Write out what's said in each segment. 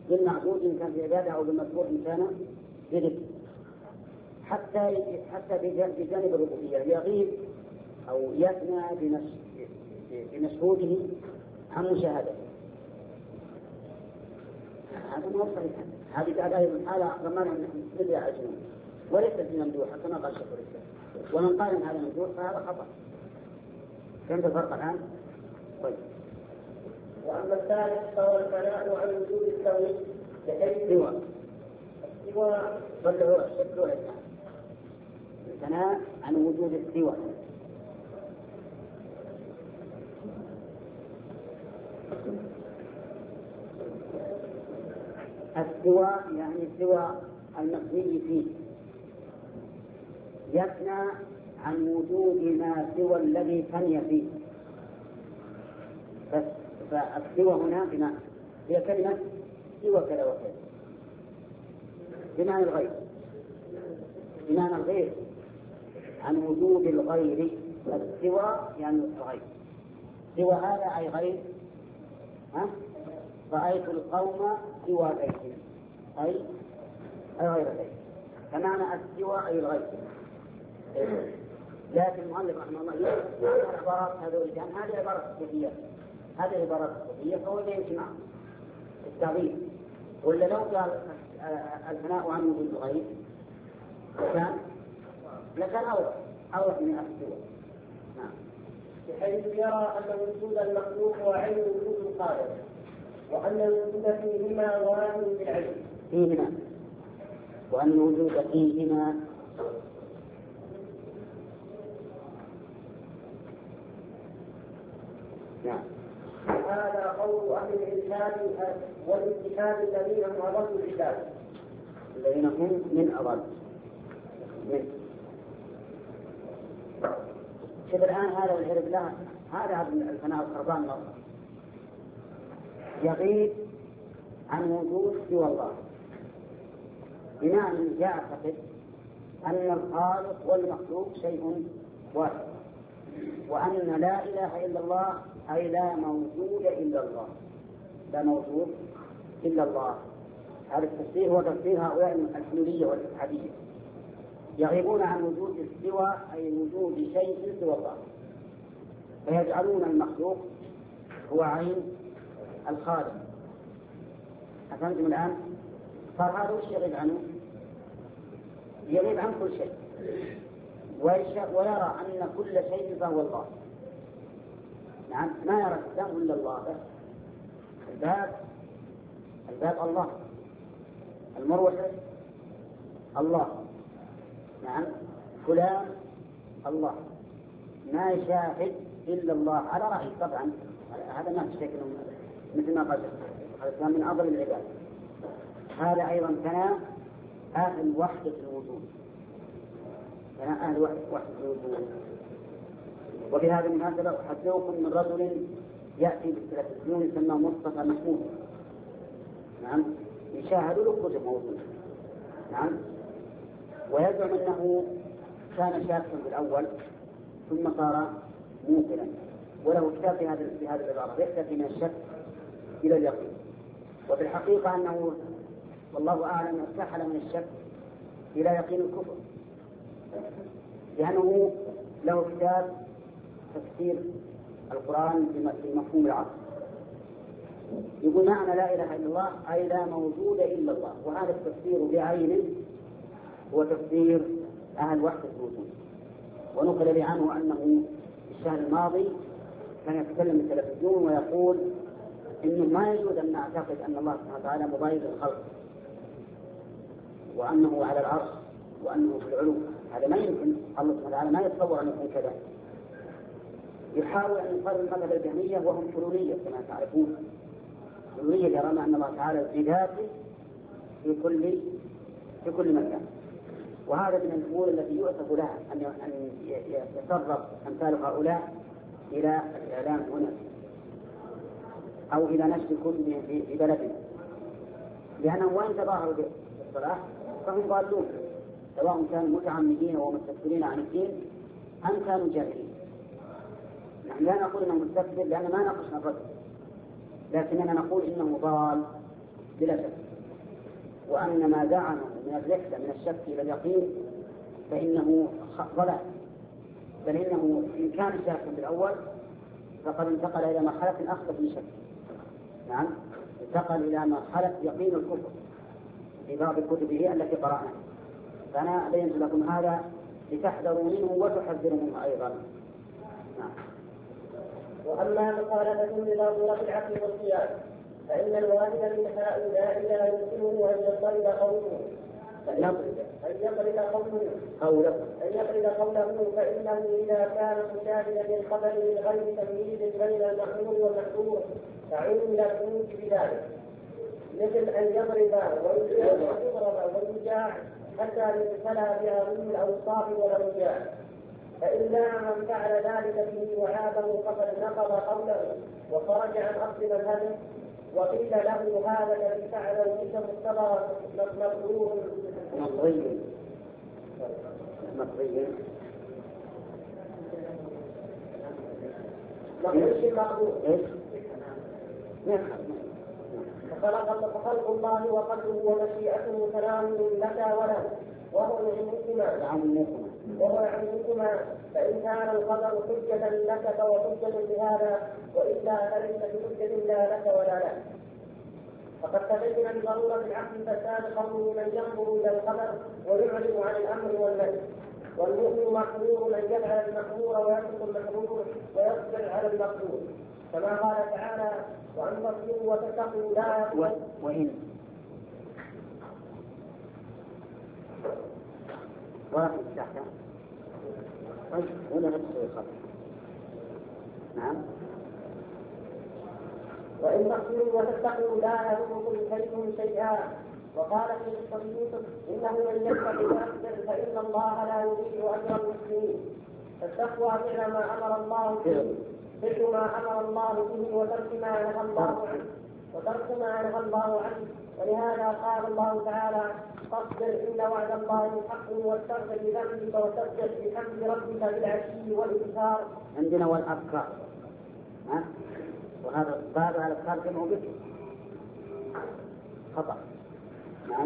بالمعبود إن كان في عبادة أو بالمذكور إن كان في ذكر. حتى بجانب الربوبية يغيب أو يفنى بمشهوده عن مشاهدته. هذا ما هو صحيح. هذه بعد أيضا حالة ضمانها مثل الجنون وليس في ممدوحة كما قال شيخ الإسلام. ومن قال إن هذا ممدوح فهذا خطأ. فهمت الفرق الآن؟ طيب. وأما الثالث فهو الفناء عن وجود الكون بحيث السوى ضلوا الشكل الفناء عن وجود السوى. السوى يعني سوى المفني فيه يفنى عن وجود ما سوى الذي فني فيه. فالسوى هنا بمعنى هي كلمة سوى كذا وكذا بمعنى الغير، بمعنى الغير عن وجود الغير. السوى يعني الغير. سوى هذا أي غير. رأيت القوم سوى بيت أي غير بيت. فمعنى السوى أي الغير. لكن المؤلف رحمه الله يقول العبارات هذه الجان هذه عبارة صوفية، هذه عبارة صوفية فهو يمشي معه التعظيم. ولا لو قال الفناء عن وجود الغير لكان أوضح من السوى. نعم. بحيث يرى أن وجود المخلوق هو عين وجود الخالق، وأن الوجود فيهما ظاهر بالعين. فيهما وأن الوجود فيهما نعم. هذا قول أهل الإرشاد والاتحاد الذين هم أضل العباد. الذين هم من أضل. شوف الآن هذا والعياذ بالله هذا الفناء الخربان يغيب عن وجود سوى الله، بمعنى يعتقد أن الخالق والمخلوق شيء واحد، وأن لا إله إلا الله أي لا موجود إلا الله، لا موجود إلا الله. هذا التفسير هو تفسير هؤلاء الحلولية والاتحادية، يغيبون عن وجود السوى أي وجود شيء سوى الله، فيجعلون المخلوق هو عين الخالق. أفهمتم الآن؟ فهذا وش يغيب عنه؟ يغيب عن كل شيء ويرى أن كل شيء فهو الله. نعم، ما يرى الإسلام إلا الله بس. الباب الله، المروحة الله، نعم، فلان الله، ما يشاهد إلا الله على رأي. طبعا هذا ما في شكل مثل ما قال هذا من أفضل العباد. هذا أيضا كان أهل وحدة الوجود، كان أهل وحدة الوجود. وفي هذه المناسبة أحدثكم من رجل يأتي بالتلفزيون يسمى مصطفى محمود، نعم، يشاهد له كتب موجودة، نعم، ويزعم أنه كان شاكا بالأول ثم صار موقنا، وله كتاب في هذه العبارة يحتفي من الشك إلى اليقين. وفي الحقيقة أنه والله أعلم ارتحل من الشك إلى يقين الكفر، لأنه له كتاب تفسير القرآن بمفهوم العصر، يقول معنى لا إله إلا الله أي لا موجود إلا الله. وهذا التفسير بعينه هو تفسير أهل وحدة الوجود. ونقل لي عنه أنه الشهر الماضي كان يتكلم في التلفزيون ويقول إنه ما يجوز أن نعتقد أن الله سبحانه وتعالى مضايق الخلق وأنه على العرش وأنه في العلو. هذا ما يمكن، الله سبحانه وتعالى ما يتصور أن يكون كذا. يحاول أن يقرر مذهب الجهمية وهم حلولية كما تعرفون. حلولية يرون أن الله تعالى بذاته في كل مكان. وهذا من الأمور التي يؤسف لها أن يتسرب أمثال هؤلاء إلى الإعلام هنا أو إلى نشر كتب في بلدنا، لأنهم وإن تظاهروا بالصلاح فهم ضالون، سواء كانوا متعمدين ومستكبرين عن الدين أم كانوا جاهلين. نحن لا نقول إنه مستكبر لأن ما ناقشنا الرجل، لكننا نقول إنه ضال بلا شك، وأن ما زعمه من الرحلة من الشك إلى اليقين فإنه ضلال، بل إنه إن كان شاكا بالأول فقد انتقل إلى مرحلة أخطر من شك. نعم، انتقل إلى مرحلة يقين الكفر في بعض كتبه التي قرأناها. فأنا بينت لكم هذا لتحذروا منه وتحذروا منه أيضا. نعم. وأما مخالفة لضرورة العقل والقياس فإن الواحد من هؤلاء لا يمكنه أن يضرب قوله فإنه إذا كان مشاهدا للخبر من غير تمييز بين المأمور والمحظور تعود إلى الخروج بذلك، مثل أن يضرب ويجاع حتى يبتلى بهذه الأوصاف والأوجاع. فإن من فعل ذلك به وعابه فقد نقض قوله وخرج عن أصل مذهبه، وقيل له هذا الذي فعله ليس مقتضى مقدور مقضي فخلق الله وقدره ومشيئته تناول لك وله وهو يعلمكما. فإن كان القدر حجة لك فهو حجة بهذا، وإلا فليس بحجة لا لك ولا له. فقد تبين بضرورة العقل فساد قوله من ينظر إلى القدر ويعلم عن الأمر والنهي، والمؤمن محظور أن يفعل المحظور ويترك المحظور ويصبر على المقدور، كما قال تعالى وأن تصبروا وتتقوا لا وإن ولا نفسه. نعم. وإن تصبروا وتتقوا لا يضركم كيدهم شيئا. وقال في قصة يوسف إنه من يتق ويصبر فإن الله لا يضيع أجر المسلمين. فالتقوى فعل ما أمر الله به وترك ما نهى الله عنه ولهذا قال الله تعالى فاصبر إن وعد الله حق واستغفر لذنبك وسبح بحمد ربك بالعشي والإبكار. عندنا والأبكار، وهذا الباب على الأبكار جمع به خطأ. نعم.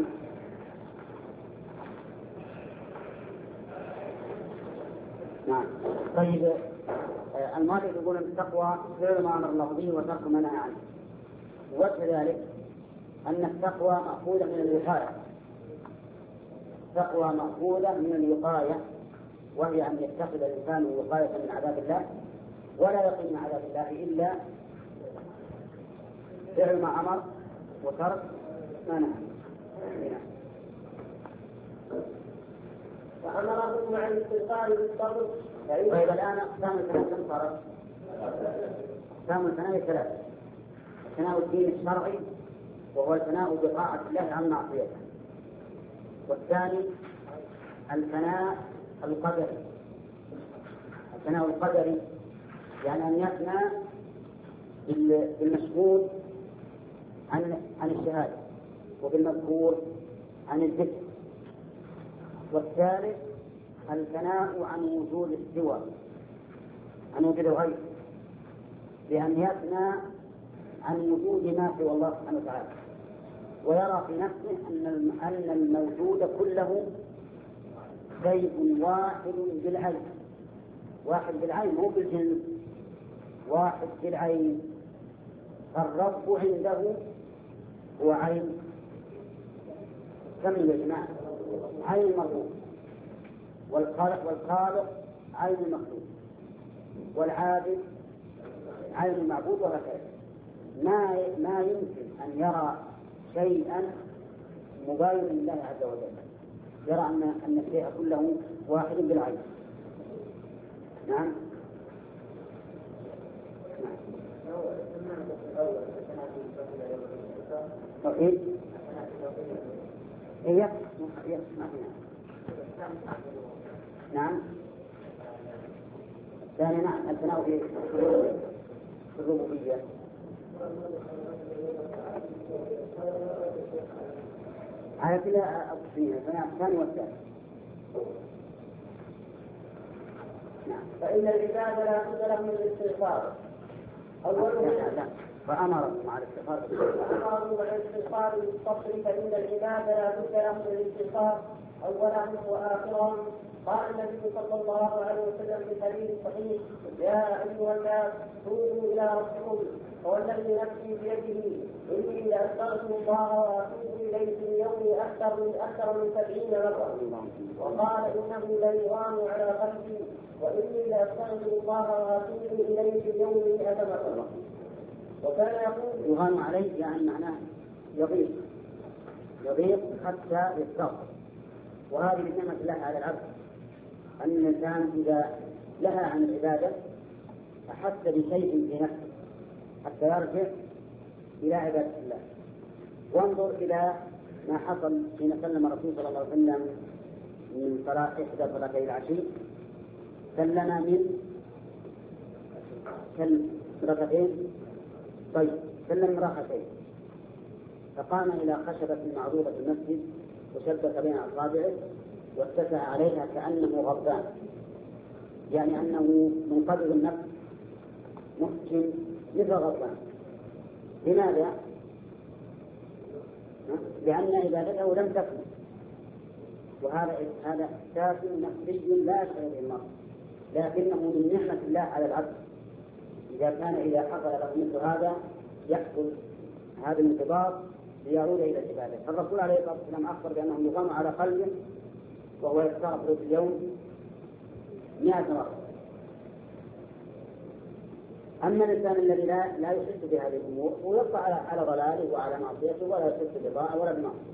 نعم. طيب، المالك يقول التقوى فعل ما أمر الله به وترك ما نهى عنه، وكذلك أن التقوى مأخوذة من الوقاية. التقوى مأخوذة من الوقاية، وهي أن يتخذ الإنسان وقاية من عذاب الله ولا يقي من عذاب الله إلا فعل ما أمر وترك ما نهى. فأمرهم مع الاستغفار بالصبر. طيب، الآن أقسام الثلاث كم صارت؟ أقسام ثلاثة: ثناء الدين الشرعي وهو الثناء بطاعة الله عن معصيته، والثاني الثناء القدري. الثناء القدري يعني أن يثنى بالمشهود عن الشهادة وبالمذكور عن الذكر. والثالث الثناء عن وجود السوى، عن وجود الغير، بأن يثنى عن وجود ما سوى الله سبحانه وتعالى، ويرى في نفسه أن الموجود كله شيء واحد بالعين، واحد بالعين مو بالجنس، واحد بالعين. الرب عنده هو عين كم يا جماعة؟ عين المربوط، والخالق عين المخلوق، والعابد عين المعبود، وهكذا. ما يمكن أن يرى شيئا مباين لله عز وجل، يرى أن الشيء كله واحد بالعين. نعم. توحيد هي نعم. الثاني نعم الثناء في الربوبية. على كلا أقسمين، الثاني والثالث. نعم. فإن العباد لا بد لهم من الاستغفار. أولهم فأمر مع الاستغفار يقال للفصل فإن العباد لا بد لهم من الاتصال أولهم وآخرهم. قال النبي صلى الله عليه وسلم في الحديث الصحيح: يا أيها الناس توبوا إلى ربكم والذي نفسي بيده إني لأستغفر الله وأتوب إليه في اليوم أكثر من 70 مرة. وقال إنه ليغان على قلبي وإني لأستغفر الله وأتوب إليه في اليوم 100 مرة. وكان يقول يغان عليه يعني معناه يضيق حتى يستغفر. وهذه من نعمة الله على العبد أن الإنسان إذا لها عن العبادة أحس بشيء في نفسه حتى يرجع إلى عبادة الله. وانظر إلى ما حصل حين سلم الرسول صلى الله عليه وسلم من صلاة إحدى صلاتي العشي، سلم من ركعتين، طيب سلم من ركعتين، فقام إلى خشبة معروضة في المسجد وشبك بين أصابعه واتسع عليها كأنه غضبان، يعني أنه منقبض النفس محكم مثل غضبان. لماذا؟ لأن عبادته لم تكن، وهذا إحساس نفسي لا يشعر به المرء، لكنه من نعمة الله على العبد إذا حصل له مثل هذا يحصل هذا الانقباض ليعود إلى العبادة. فالرسول عليه الصلاة والسلام أخبر بأنه يغم على قلبه وهو يستغفر في اليوم 100 مرة. أما الإنسان الذي لا يحس بهذه الأمور ويبقى على ضلاله وعلى معصيته ولا يحس بطاعة ولا بمعصية.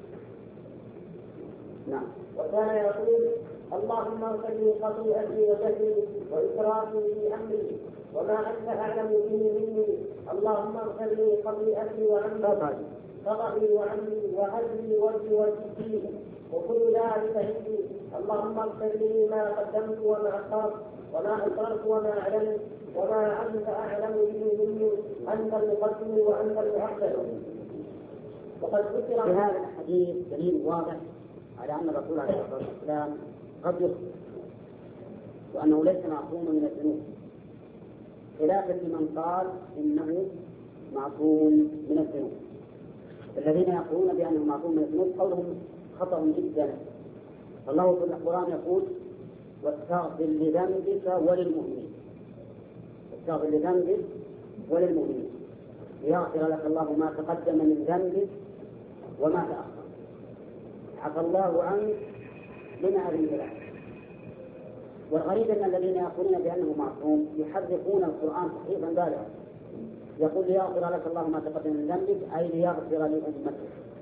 نعم. وكان يقول: اللهم اغفر لي خطيئتي وجهلي وإسرافي في أمري وما أنت أعلم به مني. اللهم اغفر لي خطيئتي وعمري خطئي وعمري وهزلي وجهي وجهي وكل ذلك عندي. اللهم اغفر لي ما قدمت وما أخرت وما أسررت وما أعلنت وما أنت أعلم به مني. أنت المقدم وأنت المؤخر. وقد ذكر في هذا الحديث دليل واضح على أن الرسول عليه الصلاة والسلام قد يخطئ وأنه ليس معصوما من الذنوب، خلافا لمن قال إنه معصوم من الذنوب. الذين يقولون بأنه معصوم من الذنوب قولهم خطأ جدا. الله في القرآن يقول: واستغفر لذنبك وللمؤمنين، واستغفر لذنبك وللمؤمنين ليغفر لك الله ما تقدم من ذنبك وما تأخر، عفى الله عنك لما أذنت له. والغريب أن الذين يقولون بأنه معصوم يحرفون القرآن تحريفا بالغا، يقول: ليغفر لك الله ما تقدم من ذنبك أي ليغفر لأمتك.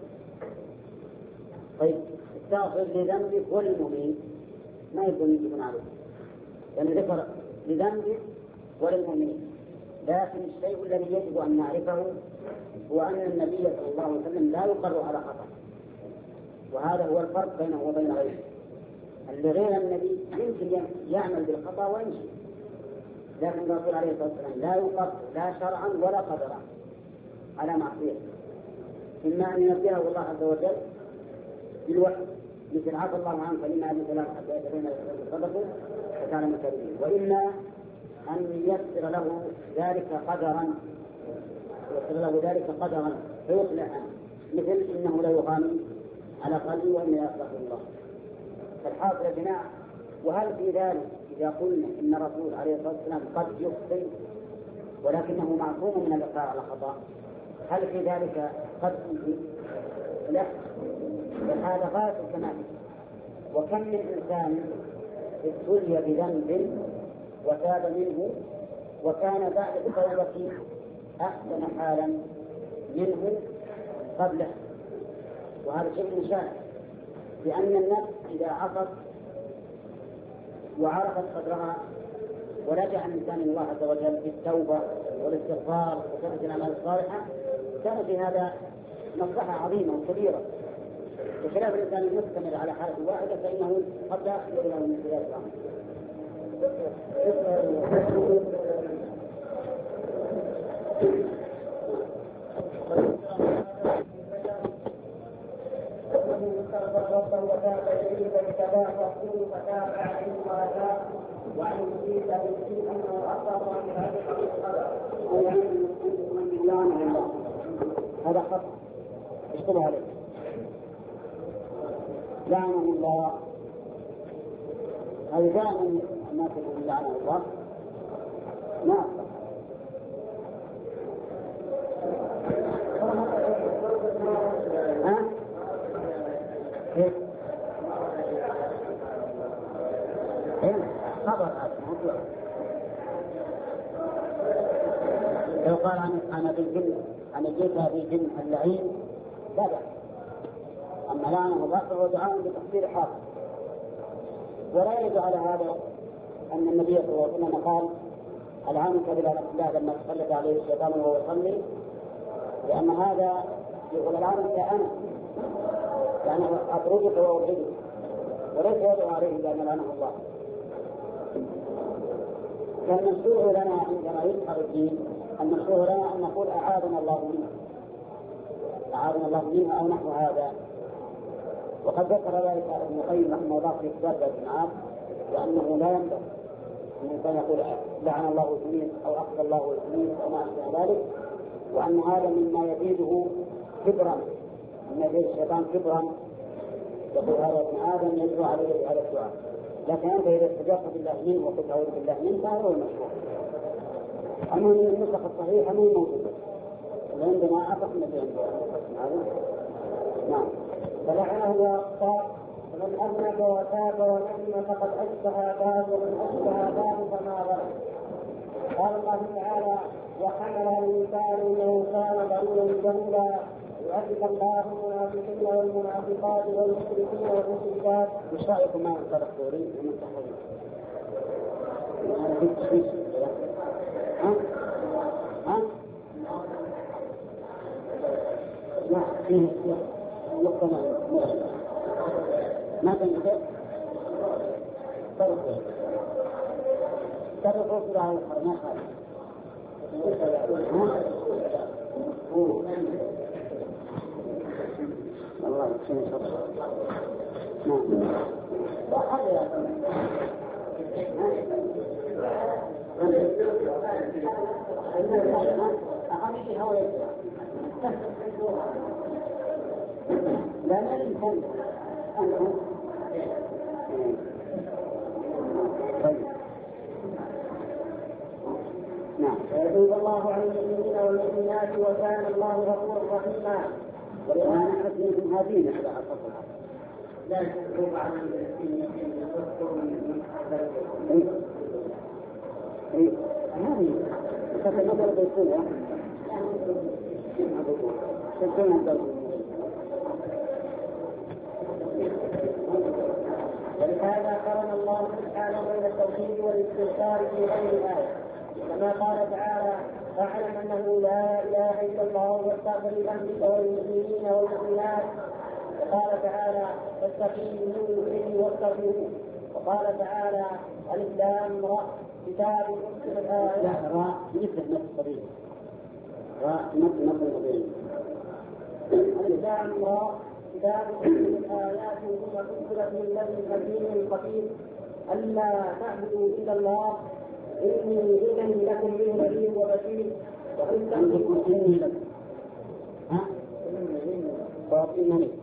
طيب استغفر لذنبك وللمؤمنين ما يكون عليه، يعني ذكر لذنبك وللمؤمنين. لكن الشيء الذي يجب أن نعرفه هو أن النبي صلى الله عليه وسلم لا يقر على خطأ، وهذا هو الفرق بينه وبين غيره. اللي غير النبي يمكن يعمل بالخطأ ويمشي، لكن الرسول عليه الصلاة والسلام لا يقر لا شرعا ولا قدرا على معصيته، إما أن ينبهه الله عز وجل بالوحي مثل عفى الله عنك فإما أن ثلاث حتى يتبين صدقه فكان من الكاذبين، وإما أن ييسر له ذلك قدرا فيصلح عنه، مثل إنه لا يغامي على قلبي وإن يستغفر الله. فالحاصل يا جماعة، وهل في ذلك إذا قلنا إن الرسول عليه الصلاة والسلام قد يخطئ ولكنه معصوم من الإقرار على خطأ، هل في ذلك قد يخطئ؟ لا، هذا غاية الكمال. وكم من إنسان ابتلي بذنب وتاب منه وكان بعد التوبة أحسن حالا منه قبله، وهذا شيء مشاهد، لأن النفس إذا عصت وعرفت قدرها ولجأ الإنسان إلى الله عز وجل بالتوبة والاستغفار وكثرة الأعمال الصالحة كان في هذا مصلحة عظيمة وكبيرة، بخلاف الإنسان المستمر على حالة واحدة فإنه قد لا يحصل له من خلال الأمر. استغفر ربه وتاب اليه فاجتباه رسوله فتاب عليه واتاه وعن المسيء انه اخطا عن هذا القدر. هذا خطأ. يشكلها عليه لعنه الله. هذا دائما الناس يقولون لعنه الله. نعم ها؟ إيه؟ إيه؟ خبر هذا موضوع. لو قال أنا بالجن أنا جيتها بالجن اللعين لا بأس. أما لعنه الله فهو دعاء بتقدير حاصل. ولا يرد على هذا أن النبي صلى الله عليه وسلم قال ألعنك بلعنة الله لما تسلط عليه الشيطان وهو يصلي، لأن هذا يقول ألعنك أنا يعني أطردك وأبغضك، وليس يدعو عليه بأن لعنه الله. فالمشروع لنا عندما يظهر الدين المشروع لنا أن نقول أعاذنا الله منه، أعاذنا الله منه أو نحو هذا. وقد ذكر ذلك ابن القيم رحمه الله في كتاب الجماعات، وأنه لا ينبغي أن الإنسان يقول لعن الله إبليس أو أخذ الله إبليس أو ما أشبه ذلك، وأن هذا مما يزيده كبرا، مما يزيد الشيطان كبرا. يقول هذا ابن آدم يدعو عليه بهذا الدعاء، لكن أنت إذا استجبت بالله منه وقلت أعوذ بالله منه فهذا هو المشروع. أما من النسخ الصحيحة مو موجودة عندنا أصح من الجنة. نعم. فلعنه وأخطأ ومن أذنب وتاب وندم فقد أشبه باب ومن أشبه باب فما ظلم. قال الله تعالى وحملها الإنسان إنه كان ضرورا جهولا يعذب الله المنافقين والمنافقات والمشركين والمشركات. مش رأيكم ما ينصر السوري ومنتحرين؟ ها؟ لا فيه نقطة ما تنتهي ترفض في على الحرمات الله يكفيني صبر. لا ما يمكن نعم. ويتوب الله على المؤمنين والمؤمنات وكان الله غفورا رحيما. ولأن نحن من هذين على أصلها لا يتوب على المؤمنين هذه كتب نظر بيقولها ولهذا قرن الله سبحانه بين التوحيد والاستغفار في غير الآية، كما قال تعالى فاعلم أنه لا إله إلا الله واستغفر لذنبك والمؤمنين والمؤمنات. وقال تعالى فاستقيموا إليه واستغفروه. وقال تعالى ألف لام را كتاب أحكمت آياته. لا راء مثل نفس الطريق راء مثل الطريق ألف لام را كتاب أحكمت آياته ثم فصلت من لدن حكيم خبير ألا تعبدوا إلا الله إني إذن لكم منه نذير وبشير. عندكم إني لكم ها؟ إنني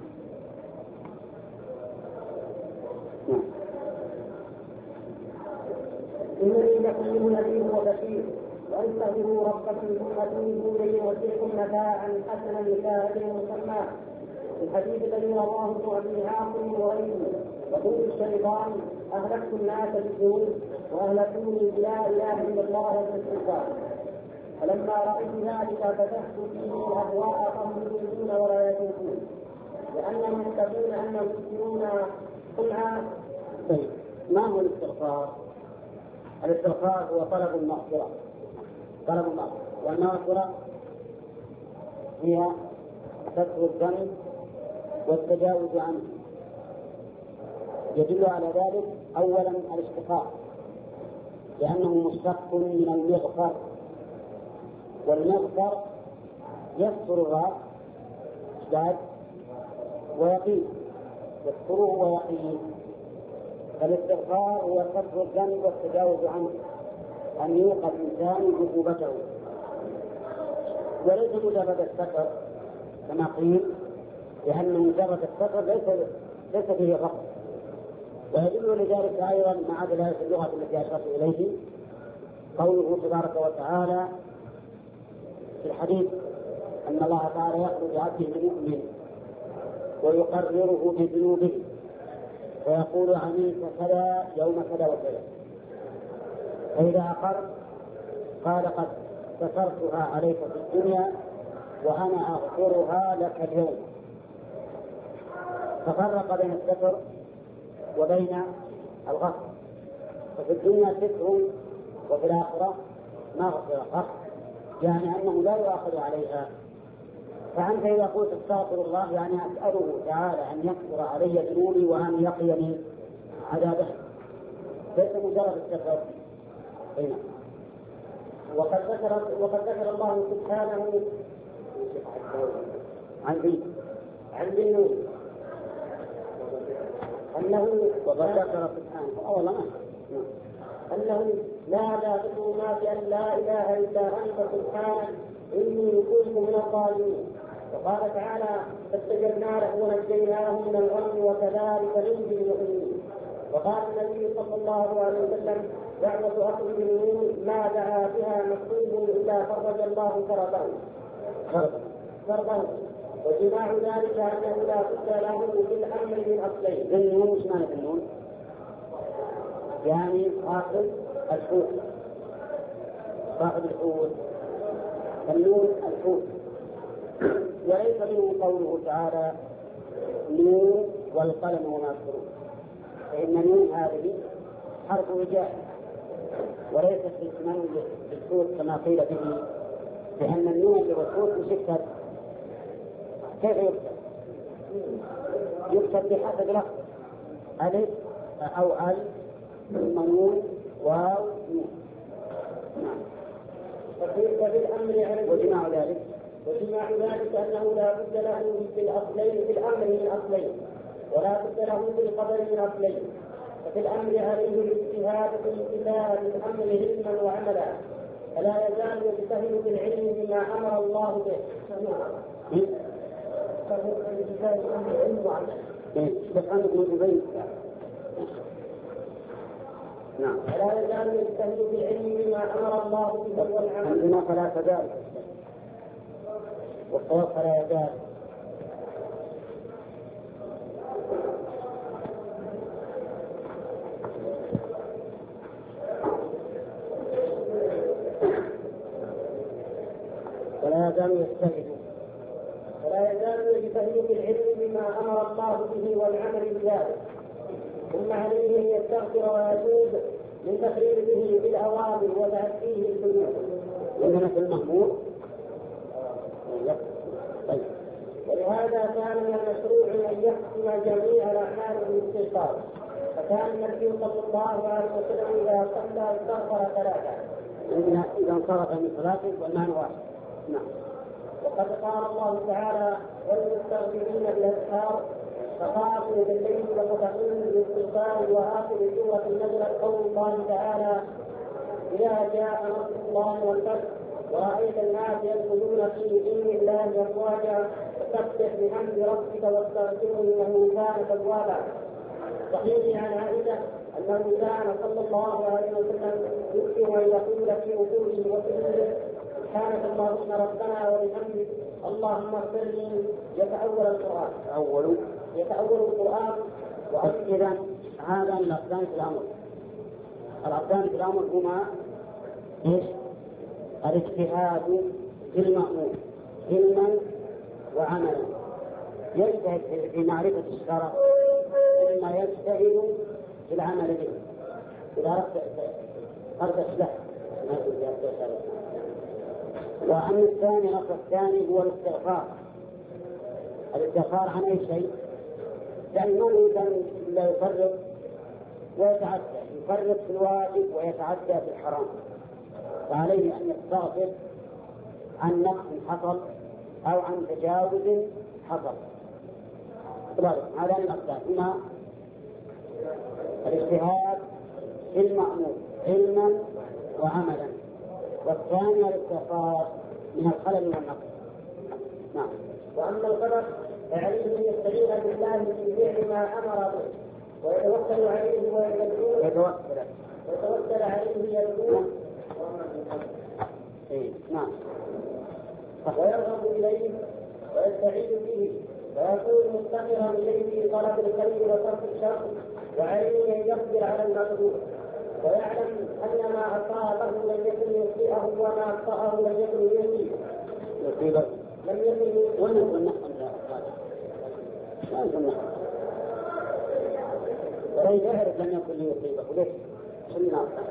إنني لكم منه نذير وبشير واستغفروا ربكم ثم توبوا إليه يؤتيكم متاعا حسنا لسائر مسمى. الحديث الذي رواه ابن أبي عاصم وغيره وقول الشيطان أهلكت الناس بالذنوب وأهلكوني بلا إله إلا الله والسلطان. فلما رأيت ذلك فتحت فيه الأبواب فهم يريدون ولا يتوبون لأنهم يحسبون أنهم يسلمون صنعا. طيب ما هو الاستغفار؟ الاستغفار هو طلب المغفرة والمغفرة هي ستر الذنب والتجاوز عنه. يدل على ذلك أولا الاشتقاق لأنه مشتق من المغفر، والمغفر يستر الراس ويقيه يستره ويقيه. فالاستغفار هو ستر الذنب والتجاوز عنه، أن يوقف الإنسان عقوبته، وليس مجرد الستر كما قيل، لأن مجرد الستر ليس فيه الرفع. ويدل لذلك أيضا مع دلالة اللغة التي أشرت إليه قوله تبارك وتعالى في الحديث أن الله تعالى يخلو بعبده المؤمن ويقرره بذنوبه ويقول عملت كذا يوم كذا وكذا، فإذا أقر قال قد سترتها عليك في الدنيا وأنا أغفرها لك اليوم. ففرق بين الستر وبين الغفر، ففي الدنيا ستر وفي الآخرة مغفرة غفر، يعني أنه لا يؤاخذ عليها. فأنت إذا قلت استغفر الله يعني أسأله تعالى أن يغفر علي ذنوبي وأن يقيني عذابه، ليس مجرد الستر. هنا وقد ذكر الله سبحانه عن ذي أنه وذكر سبحانه أولا أنه نادى بالظلمات أن لا إله إلا أنت سبحانك إني كنت من الظالمين. وقال تعالى فاستجبنا له ونجيناه من الغم وكذلك ننجي المؤمنين. وقال النبي صلى الله عليه وسلم دعوة أخذ المؤمن ما دعا بها مكتوب إلا فرج الله كربه. وجماع ذلك أنه لا بد له في الأمر من أصلين. النون مش معنى النون؟ يعني صاحب الحوت، صاحب الحوت، النون الحوت. وليس منه قوله تعالى نون والقلم وما يسطرون، فإن نون هذه حرف وجاء وليست اسما للحوت كما قيل به، لأن النون للحوت مشكل. كيف يكتب بحسب لفظ ألف أو أل نون واو نون. ففي الأمر وجماع ذلك أنه لا بد له في الأصلين، في الأمر من أصلين، ولا بد له في القدر من أصلين. ففي الأمر عليه الاجتهاد في امتثال الأمر علما وعملا، فلا يزال يجتهد بالعلم بما أمر الله به. بس عندكم مبين. نعم. فلا يزال يجتهد بالعلم بما أمر الله به والعمل. عندنا فلا تزال، والصواب فلا يزال. ولا يزال يجتهد بالعلم بما أمر الله به والعمل بذلك. ثم عليه أن يستغفر ويتوب من تقريره بالأوامر وتأتيه الحدود. ومن في المأمور. ولهذا كان من المشروع أن يحكم جميع الأعمال بالاستغفار، فكان النبي صلى الله عليه وسلم إذا صلى استغفر ثلاثة. إذا انصرف من صلاته والمعنى واحد. نعم. وقد قال الله تعالى والمستغفرين بالأسحار فقاموا بالليل وفتحوا بالاستغفار. وآخر سورة النجم قول الله تعالى إذا جاء نصر الله والفتح ورأيت الناس يدخلون في دين الله أفواجا فسبح بحمد ربك واستغفره إنه كان توابا. صحيح عن عائشة أنه كان صلى الله عليه وسلم يكثر أن يقول في ركوعه وسجوده سبحانك اللهم ربنا وبحمدك اللهم اغفر لي. يتأول القرآن. وإذا هذا من الأقسام في الأمر. الأقسام في الأمر هما إيش؟ الاجتهاد في المأمور علما وعملا، يجتهد في معرفة الشرع ثم يجتهد في العمل به. إذا أردت له. وأما النص الثاني هو الاستغفار. الاستغفار عن أي شيء؟ يعني ما الإنسان لا يفرط ويتعدى، يفرط في الواجب ويتعدى في الحرام، فعليه أن يستغفر عن نقص حصل أو عن تجاوز حصل. هذان الأقسام هما الاجتهاد في المأمور علما وعملا، والثاني الاستغفار من الخلل والنقص. نعم. وأما القدر فعليه أن يستعين بالله في فعل ما أمر به ويتوكل عليه ويتوكل عليه يدعوه ويرغب إليه ويستعين به ويكون مفتقرا إليه في طلب الخير وترك الشر وعليه أن يصبر على المقدور ويعلم أن ما أصابه لم يكن يخطئه وما أخطأه لم يكن يصيبه لم يكن ولا يعرف لم يكن ليصيبه ليش؟ شنو ناقص؟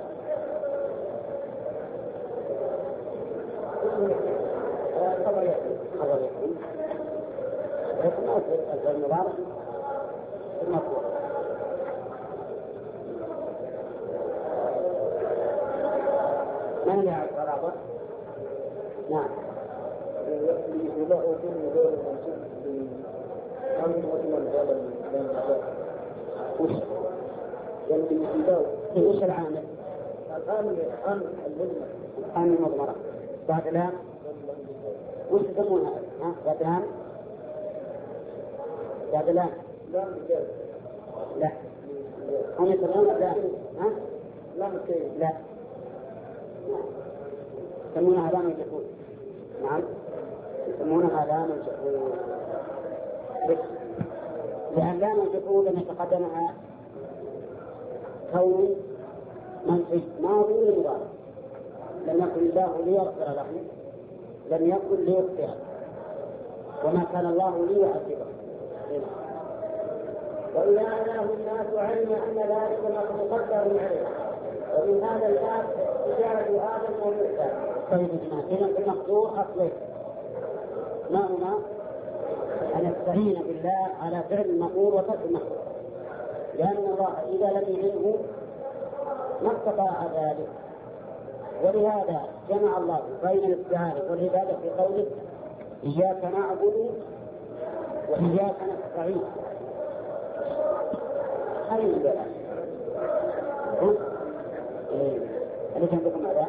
خبر يحيي لكن ما في المبارك المطلوب من اللي يعرف قرابة؟ نعم يبقى يكون مدار المنصوب بالعمل مطمئن هذا الأداء وش؟ يعني بالإنتاج وش العامل؟ العامل المضمر العامل المضمرة بعد الآن وش يسمونها؟ بعد الآن؟ بعد الآن؟ لا هم يسمون الآن لا يسمونها لام الجحود. نعم يسمونها لام الجحود لأن لام الجحود أن يتقدمها كون منفي ماضي لمضارع لم يكن الله ليغفر له لم يكن ليخطئه وما كان الله ليعذبه. وإذا أناه الناس علم أن ذلك مقدر عليه ومن هذا الباب إجابة آدم وموسى. طيب إذا المقدور أصله ما هما أن يستعين بالله على فعل المأمور وترك المأمور لأن الله إذا لم يعنه ما استطاع ذلك ولهذا جمع الله بين الاستعانة والعبادة في قوله إياك نعبد وإياك نستعين. هذه البلاء اللي عندكم هذا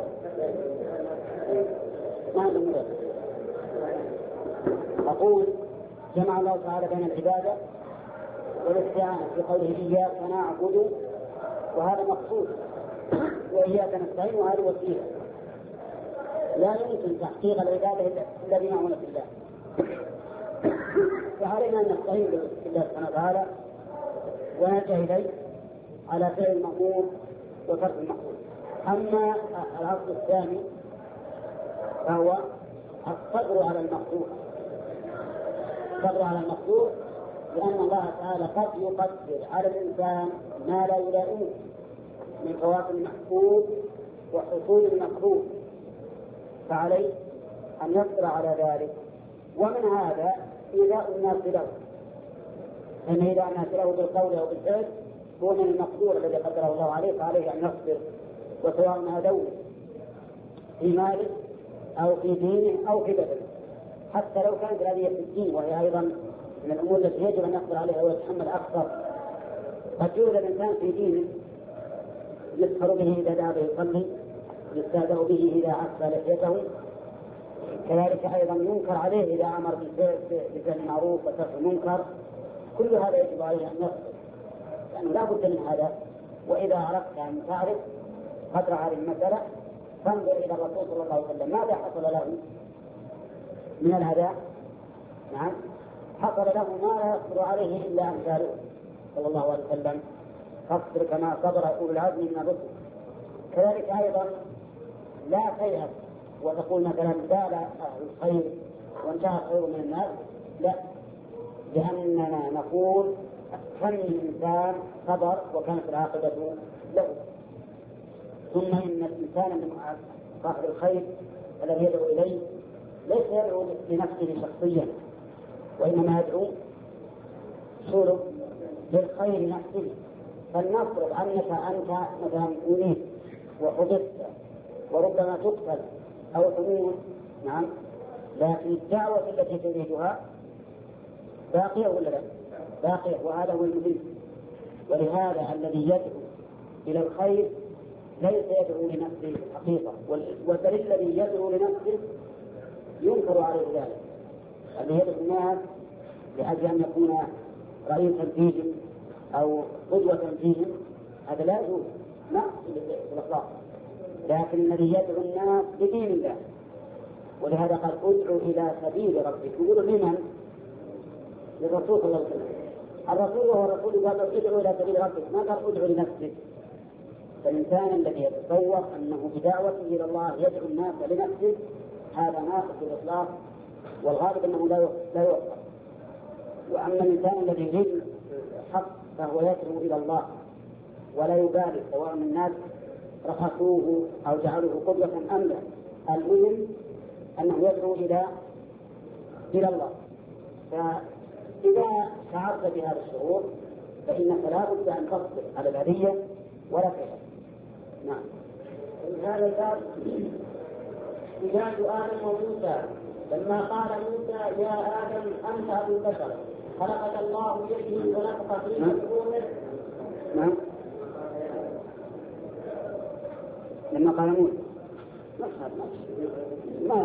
ما عندهم مدد. أقول جمع الله تعالى بين العبادة والاستعانة في قوله إياك نعبد وهذا مقصود وإياك نستعين وهذه وسيلة لا يمكن تحقيق العبادة إلا بمعونة الله فعلينا أن نستعين بالله سبحانه وتعالى ونلجأ إليه على فعل المأمور وترك المأمور. أما الأصل الثاني فهو الصبر على المقدور الصبر على المقدور لأن الله تعالى قد يقدر على الإنسان ما لا يلائمه من فوات المحبوب وحصول المكروه فعليه أن يصبر على ذلك. ومن هذا إيذاء الناس له أن إيذاء الناس له بالقول أو بالفعل هو من المقدور الذي قدره الله عليه فعليه أن يصبر وسواء هدوه في ماله أو في دينه أو في بدنه حتى لو كانت هذه في الدين وهي أيضا من الأمور التي يجب أن يصبر عليها ويتحمل أكثر. قد يوجد الإنسان في دينه يسخر به إذا ذهب يصلي يستهزأ به إذا عفى لحيته كذلك أيضا ينكر عليه إذا أمر بفعل معروف وترك المنكر كل هذا يجب عليه أن يصبر لأنه لا بد من هذا. وإذا أردت أن تعرف قدر هذه المسألة فانظر إلى الرسول صلى الله عليه وسلم ماذا حصل له من الهداء. نعم حصل له ما لا يصبر عليه إلا أمثاله صلى الله عليه وسلم فاصبر كما صبر أولو العزم من الرسل. كذلك أيضا لا تيأس وتقول مثلا زال أهل الخير وانتهى الخير من الناس لا لأننا نقول كم من إنسان صبر وكانت العاقبة له. ثم إن الإنسان صاحب الخير الذي يدعو إليه ليس يدعو لنفسه شخصيا وإنما يدعو شرب للخير نفسه. فلنفرض أنك أنت مثلا أميت وحدثت وربما تقتل أو تموت نعم لكن الدعوة التي تريدها باقية ولا لا؟ باقية وهذا هو المهم. ولهذا الذي يدعو إلى الخير ليس يدعو لنفسه الحقيقة والدليل الذي يدعو لنفسه ينكر عليه ذلك اللي يدعو الناس لأجل أن يكون رئيسا فيهم أو قدوة فيهم، هذا لا يجوز، ما في الإخلاص. لكن الذي يدعو الناس بدين الله، ولهذا قال ادعو إلى سبيل ربك. يقولوا لمن؟ للرسول صلى الله عليه وسلم. الرسول هو الرسول قال ادعو إلى سبيل ربك، ما قال ادعو لنفسك. فالإنسان الذي يتصور أنه بدعوته إلى الله يدعو الناس لنفسه هذا ناقص الإخلاص، والغالب أنه لا يوفق. وأما الإنسان الذي يريد الحق فهو يدعو إلى الله ولا يبالي سواء الناس رخصوه أو جعلوه قدوة أم لا، المهم أنه يدعو إلى الله. فإذا شعرت بهذا الشعور فإنك لا بد أن تصبر على الأذية ولا تهرب. نعم. من هذا الباب إجازة آدم وموسى لما قال موسى يا آدم أنت أبو البشر خلقك الله بيده ونفخ فيك من روحه. نعم. لما قال موسى ما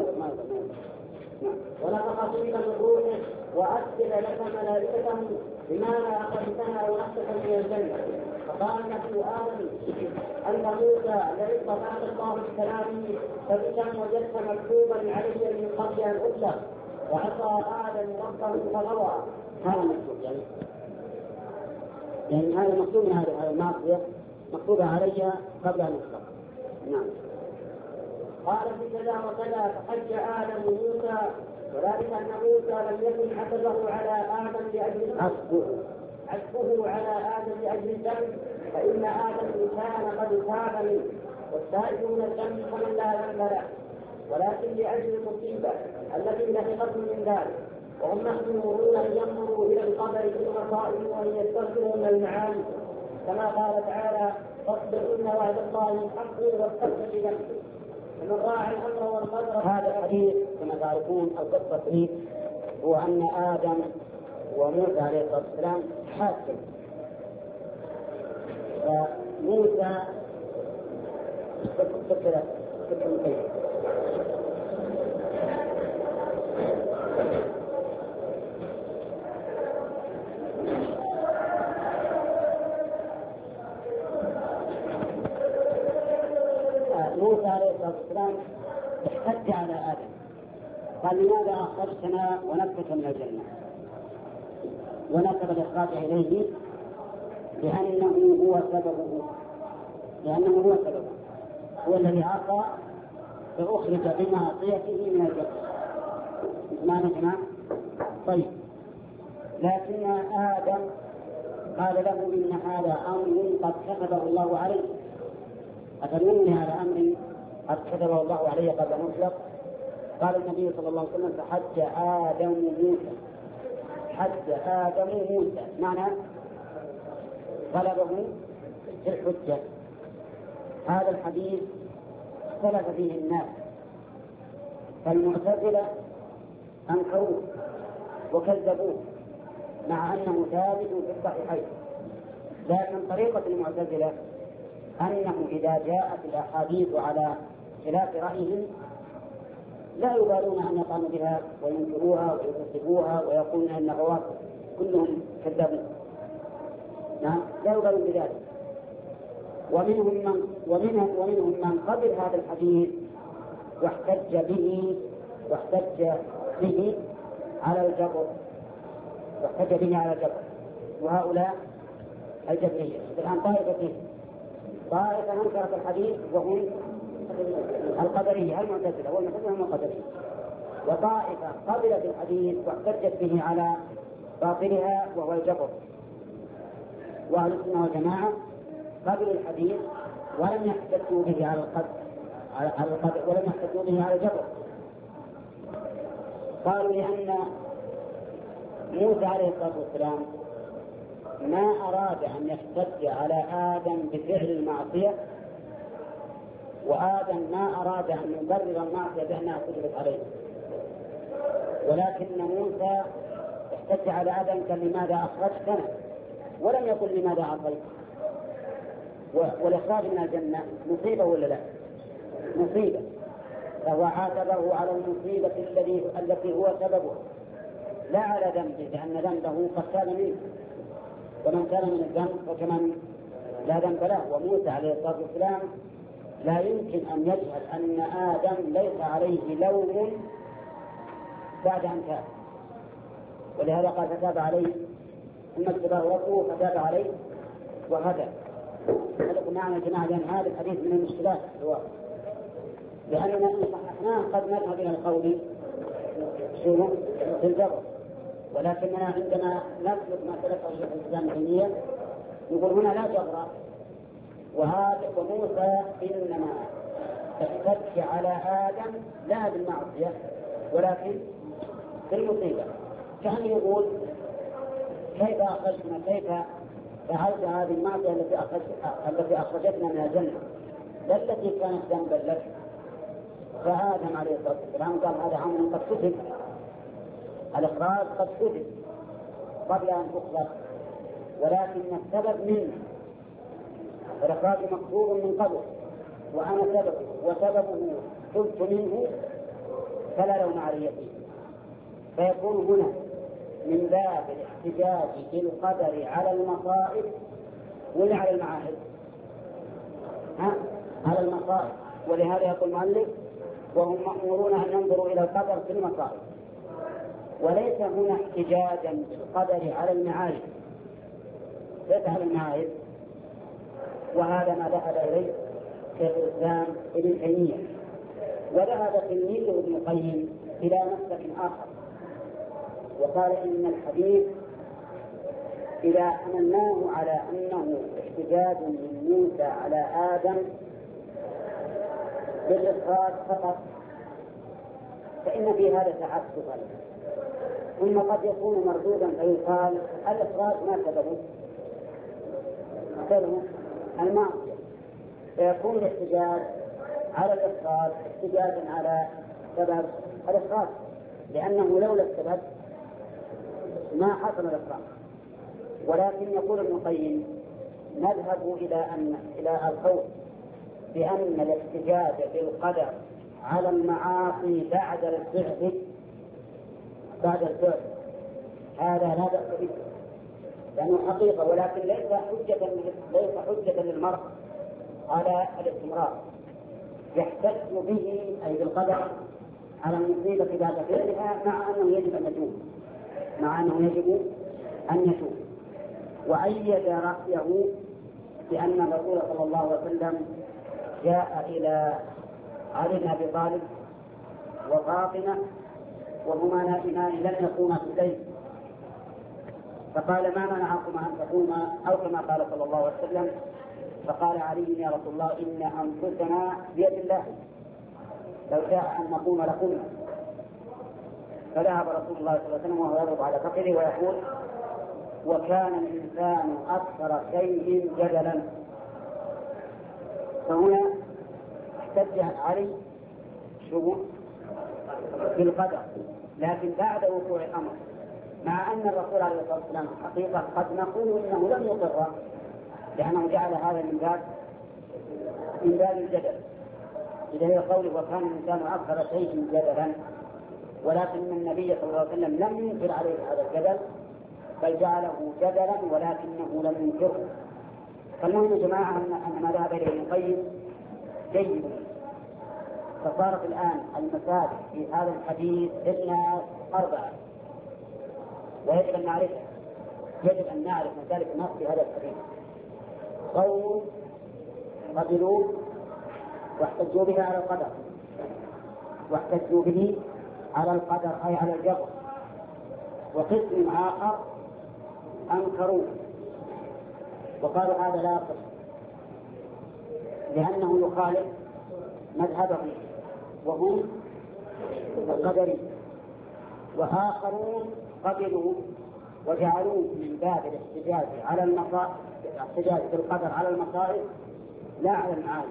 ونفخ فيك من روحه وأسجد لك ملائكته لماذا أخرجتنا ونفسك من الجنة؟ فقال نبي آدم أنت موسى الذي استطعت الله بكلامه فبكم وجدت مكتوبا علي من قبل أن أبلغ وعصى آدم ربه فغوى. هذا مكتوب يعني هذا مكتوب من هذه المعصية مكتوبة علي قبل أن أبلغ. نعم. قال في كذا وكذا فحج آدم موسى وذلك أن موسى لم يكن حسبه على آدم لأجل عسبه على آدم لأجل الذنب، فإن آدم كان قد تاب منه والتائب من الذنب فمن لا ذنب له، ولكن لأجل المصيبة التي لحقتهم من ذلك، وهم مأمورون أن ينظروا إلى القدر في المصائب وأن يستغفروا من المعاني، كما قال تعالى فاصبر إن وعد الله حق واستغفر بذنبه. فمن راعى الأمر والقدر. هذا الحديث كما تعرفون القصة فيه هو أن آدم وموسى عليه الصلاة والسلام حاكم، فموسى فكر موسى عليه الصلاة والسلام احتج على آدم قال لماذا أخرجتنا ونفسك من الجنة؟ ونسب الإخراج إليه لأنه هو سببه، هو الذي عصى فأخرج بمعصيته من الجنة. معنى كلام طيب. لكن آدم قال له إن هذا أمر قد كتبه الله عليه، أتدلني على أمر قد كتبه الله عليه قبل مطلق. قال النبي صلى الله عليه وسلم فحج آدم موسى معنى غلبه في الحجة. هذا الحديث اختلف فيه الناس، فالمعتزلة أنكروه وكذبوه مع أنه ثابت في الصحيحين. لكن طريقة المعتزلة أنه إذا جاءت الأحاديث على خلاف رأيهم لا يبالون أن يطعنوا بها وينكروها ويكذبوها ويقولون أن الرواة كلهم كذابون. نعم، لا يبالون بذلك. ومنهم من قبل هذا الحديث واحتج به على الجبر، وهؤلاء الجبرية. الآن طائفة أنكرت الحديث وهم القدرية المعتزلة والمعتزلة هم القدرية، وطائفة قبلت الحديث واحتجت به على باطلها وهو الجبر. وأهل السنة والجماعة قبلوا الحديث ولم يحتجوا به على القدر ولم يحتجوا به على الجبر. قالوا لأن موسى عليه الصلاة والسلام ما أراد أن يحتج على آدم بفعل المعصية، وآدم ما أراد أن يبرر المعصية بأنها كتبت عليه، ولكن موسى احتج على آدم قال لماذا أخرجتنا، ولم يقل لماذا عصيت. والإخراج من الجنة مصيبة ولا لا؟ مصيبة، فهو عاتبه على المصيبة التي هو سببها، لا على ذنبه، لأن ذنبه قد كان منه، ومن كان من الذنب وكمن لا ذنب له. وموسى عليه الصلاة والسلام لا يمكن أن يجهل أن آدم ليس عليه لوم بعد أن تاب، ولهذا قال فتاب عليه ثم اجتباه ربه فتاب عليه وهدى. هذا معنى جماعة لأن هذا الحديث من المشكلات لأننا إن صححناه قد نذهب إلى القول شنو في الجبر، ولكننا عندما نسلك ما سلكه الشيخ الإسلام ابن تيمية يقول هنا لا جبر، وهذا وموسى إنما احتج على آدم لا بالمعصية ولكن بالمصيبة، كأن يقول كيف أخرجنا، كيف فعلت هذه المعصية التي أخرجتنا من الجنة لا التي كانت ذنبا لك. فآدم عليه الصلاة والسلام قال هذا عمل قد كتب، الإخراج قد كتب قبل أن تخرج، ولكن السبب منه، الإخراج مكتوب من قبل وأنا سبب وسببه قلت منه فلا لوم علي فيه. فيكون هنا من باب الاحتجاج بالقدر على المصائب ولا على المعاهد؟ على المصائب. ولهذا يقول المؤلف وهم مأمورون أن ينظروا إلى القدر في المصائب، وليس هنا احتجاجا بالقدر على المعاهد، ليس على المعاهد. وهذا ما ذهب إليه شيخ الإسلام ابن تيمية، وذهب تلميذه ابن القيم إلى مسلك آخر وقال إن الحديث إذا حملناه على أنه احتجاج من موسى على آدم بالإخراج فقط فإن في هذا تعسفا، ثم قد يكون مردودا فيقال الإخراج ما سببه المعصية، فيكون الاحتجاج على الإخراج احتجاجا على سبب الإخراج، لأنه لولا السبب ما حصل الإخراج. ولكن يقول ابن القيم نذهب إلى القول بأن الاحتجاج بالقدر على المعاصي بعد الفعل هذا لا بأس به، لأنه حقيقة، ولكن ليس حجة للمرء على الاستمرار، يحتج به أي بالقدر على المصيبة بعد فعلها مع أنه يجب أن يتوب. وأيد رأيه بأن الرسول صلى الله عليه وسلم جاء إلى علي بن أبي طالب وفاطمة وهما نائمان لم يقوما في الليل، فقال ما منعكما أن تقوما، أو كما قال صلى الله عليه وسلم فقال علي يا رسول الله إن أنفسنا بيد الله لو شاء أن نقوم لقمنا. فذهب رسول الله صلى الله عليه وسلم وهو يضرب على فخذه ويقول وكان الإنسان أكثر شيء جدلا. فهنا احتج علي بالقدر، لكن بعد وقوع الأمر، مع أن الرسول عليه الصلاة والسلام حقيقة قد نقول إنه لم يقر، لأنه جعل هذا من باب الجدل، إذا هي قوله وكان الإنسان أكثر شيء جدلا، ولكن النبي صلى الله عليه وسلم لم ينكر عليه هذا الجدل بل جعله جدلا ولكنه لم ينكره. فالمهم يا جماعة أن ما ذهب إليه ابن القيم جيد. فصارت الآن المسائل في هذا الحديث إلا 4 ويجب أن نعرفها، يجب أن نعرف مسالك الناس في هذا الحديث. قول قبلوا واحتجوا به على القدر، واحتجوا به على القدر أي على الجبر. وقسم آخر أنكروا وقالوا هذا لا يصح لأنه يخالف مذهبهم وهم القدري. وآخرون قبلوا وجعلوه من باب الاحتجاج على المصائب، الاحتجاج بالقدر على المصائب لا على المعاني.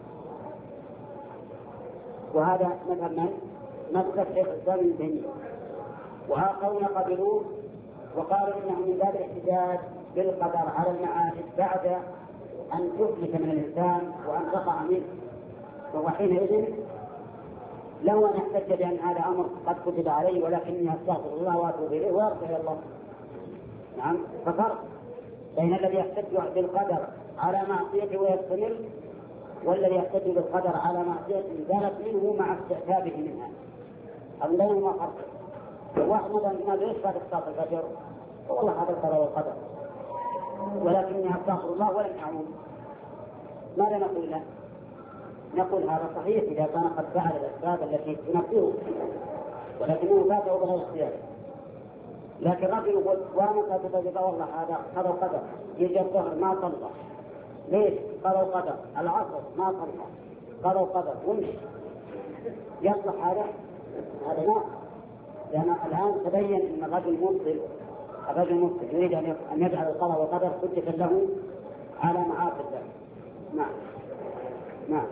وهذا مذهب من؟ مذهب شيخ الإسلام ابن تيمية. وآخرون قبلوه وقالوا إنه من باب الاحتجاج بالقدر على المعاهد بعد أن تفلت من الإنسان وأن تقع منه، وهو حينئذ له أن يحتج بأن هذا أمر قد كتب عليه ولكني أستغفر الله وأتوب إليه وأرجع إلى الله. نعم، ففرق بين الذي يحتج بالقدر على معصيته ويستمر والذي يحتج بالقدر على معصيته زالت منه مع استعتابه منها. أظن بينهما فرق. واحد مثلا ليش بعد صلاة الفجر والله هذا القدر والقدر ولكني أستغفر الله ولم أعود، ماذا نقول له؟ نقول هذا صحيح إذا كان قد فعل الأسباب التي تنبهه ولكنه فاته بغير اختيار. لكن رجل يقول وانا كتب والله هذا قضى وقدر، يجي الظهر ما صلى، ليش؟ قضى وقدر. العصر ما صلى، قضى وقدر، ومشي. يصلح هذا؟ هذا لا، لأن الآن تبين أن الرجل المسلم يريد أن يجعل القضاء والقدر حجة له على معاصي الله. نعم نعم.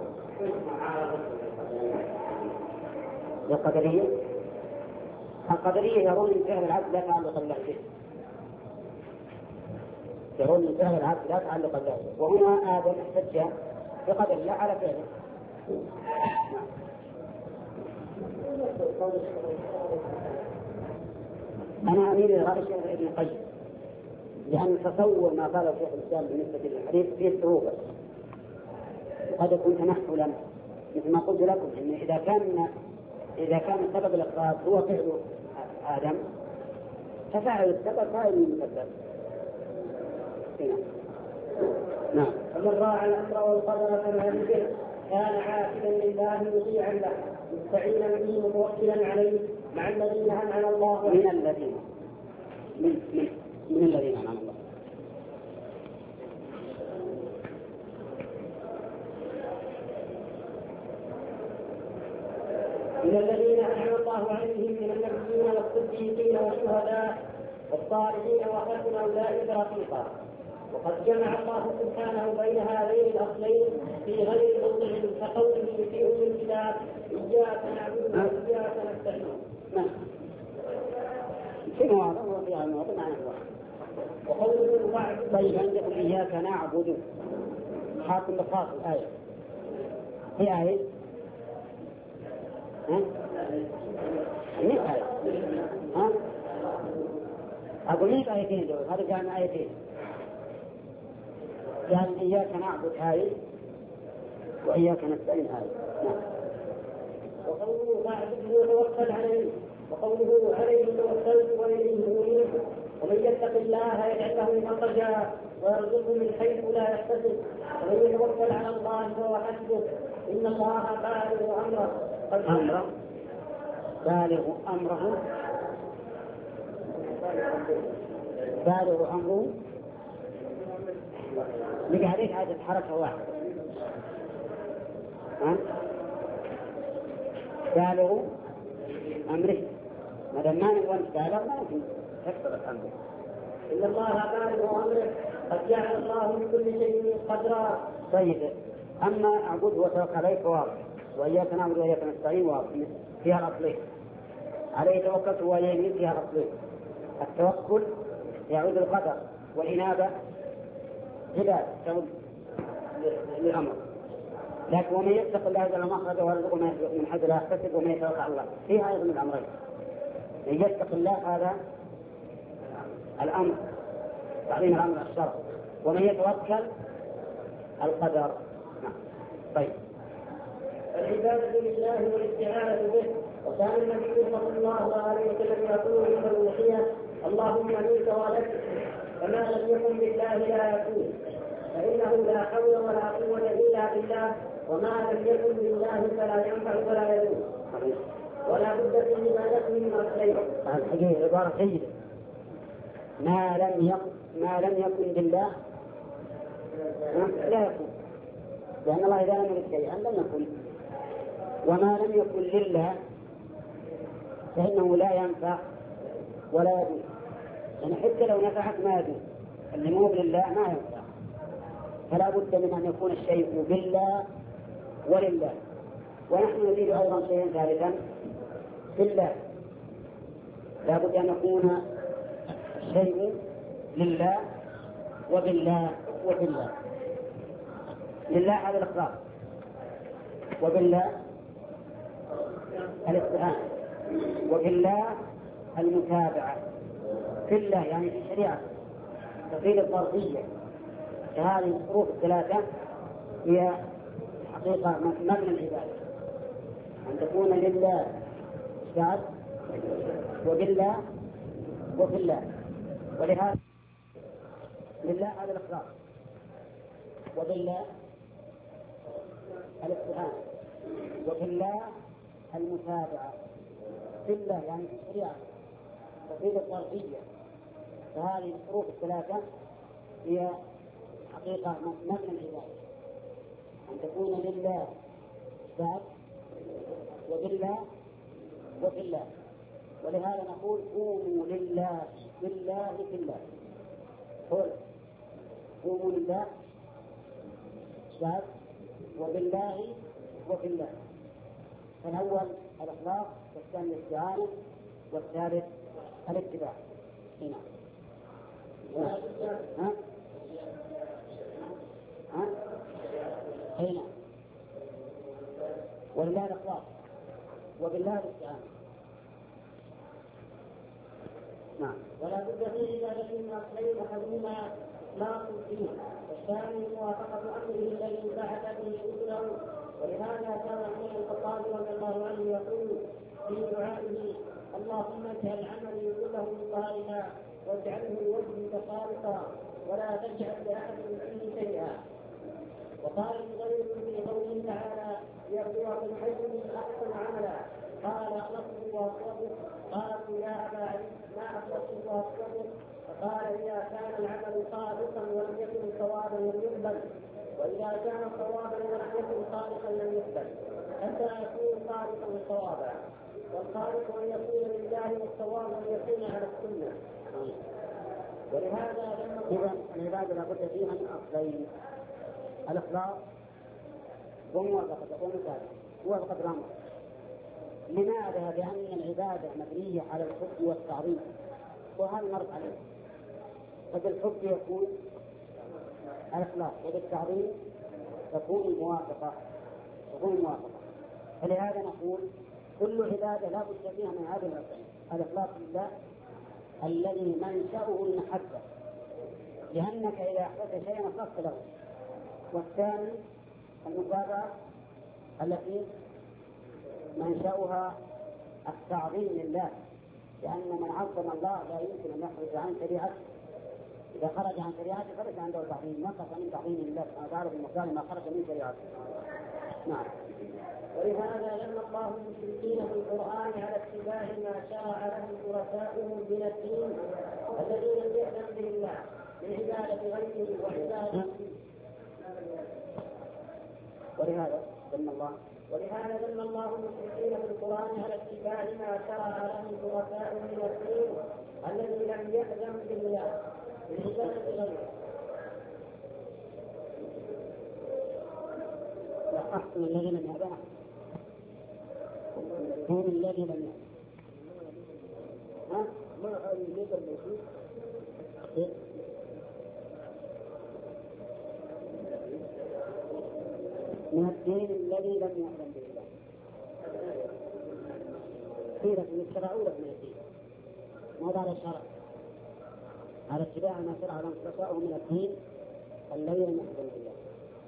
القدرية يرون ان فعل العبد لا تعلق له به، يرون ان فعل العبد لا تعلق له به، وهنا آدم احتج بقدر الله على فعله. أنا أميل إلى رأي شيخ ابن القيم، لأن تصور ما قاله شيخ الإسلام بالنسبة للحديث فيه صعوبة، وقد يكون تنحلا مثل ما قلت لكم إن إذا كان سبب الإخراج هو فعل آدم ففعل السبب فاعل المسبب. نعم. ومن راعى الأمر والقدر كما ذكر كان عاقلا لله مطيعا له مستعينا به متوكلا عليه مع الذين أنعم الله من الذين أنعم الله. من الذين أنعم الله عليهم من النبيين والصديقين والشهداء والصالحين وحسن أولئك رفيقا. وقد جمع الله سبحانه بين هذين الأصلين في غير موضع كقوله في أم الكتاب إياك نعبد وإياك نستعين. شنو هذا؟ هو في الموضوع معنى وقوله بعد طيب عندكم إياك نعبد حاكم بخاص الآية هي آية آية أقول لك آيتين دول، هذا جاءنا آيتين، يعني إياك نعبد آية وإياك نستعين آية. وقوله فاعبده وتوكل عليه، وقوله عليه توكلت وإليه أنيب. ومن يتق الله يجعل له مخرجا ويرزقه من حيث لا يحتسب ومن يتوكل على الله فهو حسبه إن الله بالغ أمره. بالغ أمره لقى عليك عادة حركة واحدة. بالغ أمره ما دام ما نقول بالغ ما يمكن تكتب الأمر. إن الله بالغ أمره قد جعل الله من كل شيء قدرا. طيب أما أعبد وتوكل عليك واضح، وإياك نعبد وإياك نستعين واضح فيها الأصلين، عليه توكلت وإليه فيها الأصلين. التوكل يعود القدر والإنابة عبادة تعود للأمر. لكن ومن يتق الله جل مخرجه ويرزقه من حيث لا يحتسب ومن يتوكل على الله فيها أيضا الأمرين. من يتق الله هذا الأمر تعظيم الأمر الشرع، ومن يتوكل القدر. طيب العبادة لله والاستعانة به. وكان النبي صلى الله عليه وسلم يقول عند الوصية اللهم منك ولك، فما لم يكن بالله لا يكون، فإنه لا حول ولا قوة إلا بالله، وما لم يكن بالله فلا ينفع ولا يدور، ولا بد في عبادته من أصلين. الحقيقة عبارة جيدة. ما لم يكن بالله لا يكون، لأن الله إذا لم يرد شيئا لم يكن، وما لم يكن لله فإنه لا ينفع ولا يدور. يعني حتى لو نفعت ما يدور، اللي مو لله ما ينفع. فلا بد من أن يكون الشيء بالله ولله. ونحن نريد أيضا شيئا ثالثا بالله، لا بد أن يكون الشيء لله وبالله وبالله. لله هذا الإخلاص، وبالله الاستعانة، وفي الله المتابعة. في الله يعني في الشريعة تفيد الظرفية. فهذه الحروف الثلاثة هي حقيقة مبنى العبادة، أن تكون لله بعد وبالله وفي الله. ولهذا لله هذا الإخلاص، وبالله الاستعانة، وفي الله المتابعة. في الله يعني في الشريعة تفيد الظرفية. فهذه الحروف الثلاثة هي حقيقة مبنى العبادة، أن تكون لله بعد وبالله وفي الله. ولهذا نقول قوموا لله بالله في الله. قل قوموا لله بعد وبالله وفي الله. فالأول الإخلاص، والثاني الاستعانة، والثالث الاتباع. هنا هنا ولله الإخلاص وبالله الاستعانة. نعم. ولا بد في عبادة من أصلين أحدهما إخلاص الدين، والثاني موافقة أمره الذي بعث به رسله. ولهذا كان عمر بن الخطاب رضي الله عنه يقول في دعائه: اللهم اجعل عملي كله صالحا واجعله لوجهك خالصا ولا تجعل لأحد فيه شيئا. وقال الغير في قوله تعالى: ليبلوكم أيكم أحسن عملا. قال أخلصه وأصوبه. قالوا يا أبا علي ما أخلصه وأصوبه؟ فقال: إذا كان العمل خالصا ولم يكن صوابا لم يقبل، وإذا كان صوابا ولم يكن خالصا لم يقبل. حتى يكون خالصا صوابا، والخالق أن يكون لله والصواب أن يكون على السنة. ولهذا إذا العبادة لابد فيها من أصلين: الإخلاص وموافقة الأمر. لماذا؟ لأن العبادة مبنية على الحب والتعظيم، وهذا مر عليه. فبالحب يكون الإخلاص، وبالتعظيم تكون الموافقة. فلهذا نقول كل عبادة لا بد فيها من هذه الأصلين: الإخلاص لله الذي منشأه المحبة، لأنك إذا أحدثت شيئا أخلصت له. والثاني المتابعة التي منشأها التعظيم لله، لأن من عظم الله لا يمكن أن يخرج عن شريعته. إذا خرج عن شريعته خرج عنده تعظيم، نقص من تعظيم الله سبحانه وتعالى بمقدار ما خرج من شريعته. نعم. ولهذا لم الله المشركين في القرآن على اتباع ما شرع لهم شركاؤهم من الدين الذي لم يأذن به الله من عبادة غيره وعبادة. ولهذا ذم الله المشركين في القرآن على اتباع ما شرع لهم شركاؤهم من الدين الذي لم يأذن به الله من عبادة غيره. أحسن الذي لم يأذن هو الذي لم يأذن. ما هذه اللغة الموجودة من الدين الذي لم يأذن به الله. قيل يشرعوا لك من الدين، ما على الشرع، على اتباع ما شرع لهم شركاؤهم من الدين الذي لم يأذن به الله.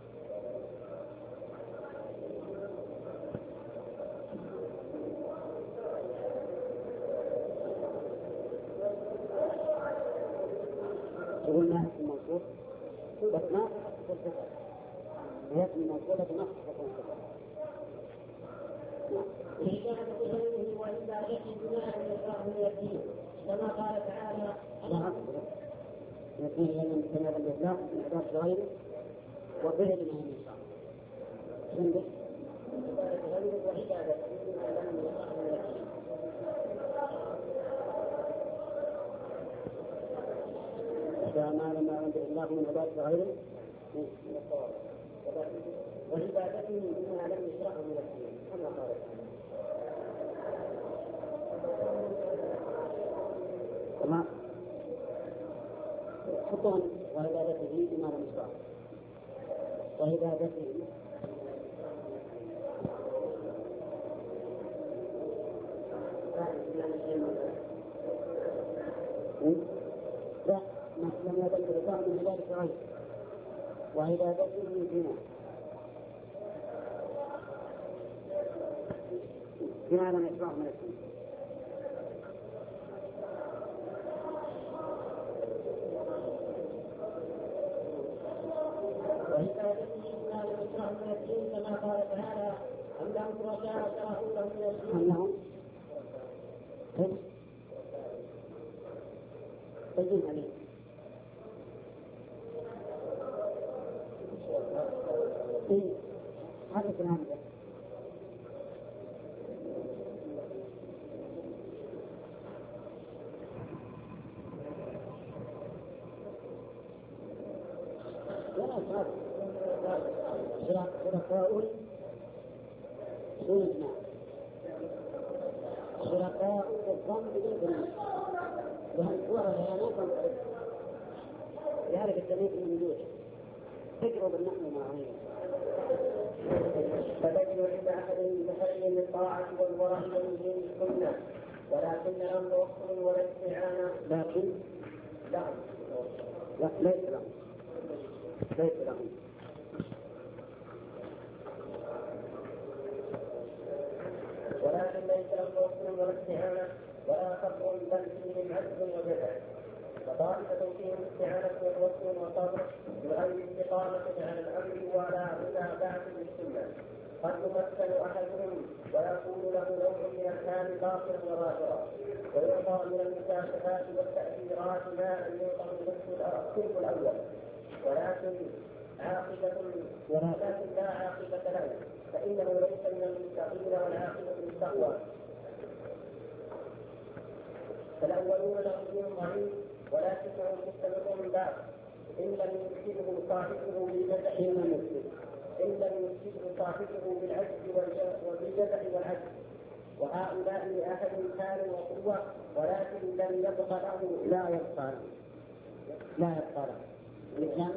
يقول ما اسم موصول بس ما تحصل صفة، ويسمى موصولة ما تحصل صفة. وإجابة غيره وعبادته بناء يشرعه من الدين، كما قال تعالى: من الدين الذي لم يأذن به الله من عبادة غيره وفعل ما لم يشرع. عندك عبادة غيره وعبادته بناء لم يشرعه من الدين. ما لم يأذن به الله من عبادة غيره من الصواب، وعبادته بما لم يشرعه من الدين، كما قال تعالى. وما حطهم وعبادته بما لم يشرعه، وعبادته لا لم يدل الله من عبادة غيره وعبادته من دونه. بما لم يسمعه من السنة. وعبادته بما لم يسمعه من الدين كما قال تعالى أم لهم شركاء شرعوا لهم من الدين أنهم بين عليه هذا الكلام ده شركاء سيدنا شركاء الظن بالإذن لهذا التمييز من وجوه تجرب بالنحو مع غيره. فبين عند أحد بحي للطاعة والورع والدين السنة ولكن الأمر وصل ولا استعانة لكن لهم ليس لهم ولكن ليس لهم وصل ولا استعانة ولا صبر بل فيهم عجز وجزع وطائفة فيهم استعانة ووصل وصبر بغير استقامة على الأمر ولا متابعة للسنة قد يمثل أحدهم ويكون له نوع من الحال باطلا وظاهرا ويعطى من المكاشفات والتأثيرات ما أن يعطى الصنف الأول ولكن لا عاقبة له فإنه ليس من المتقين والعاقبة للتقوى. فالأولون لهم دين ضعيف ولكنهم مستمرون بعد إن لم يفسده صاحبه بالجزع والعجز وهؤلاء لأحد حال وقوة ولكن لم يبق له لا يبقى الإسلام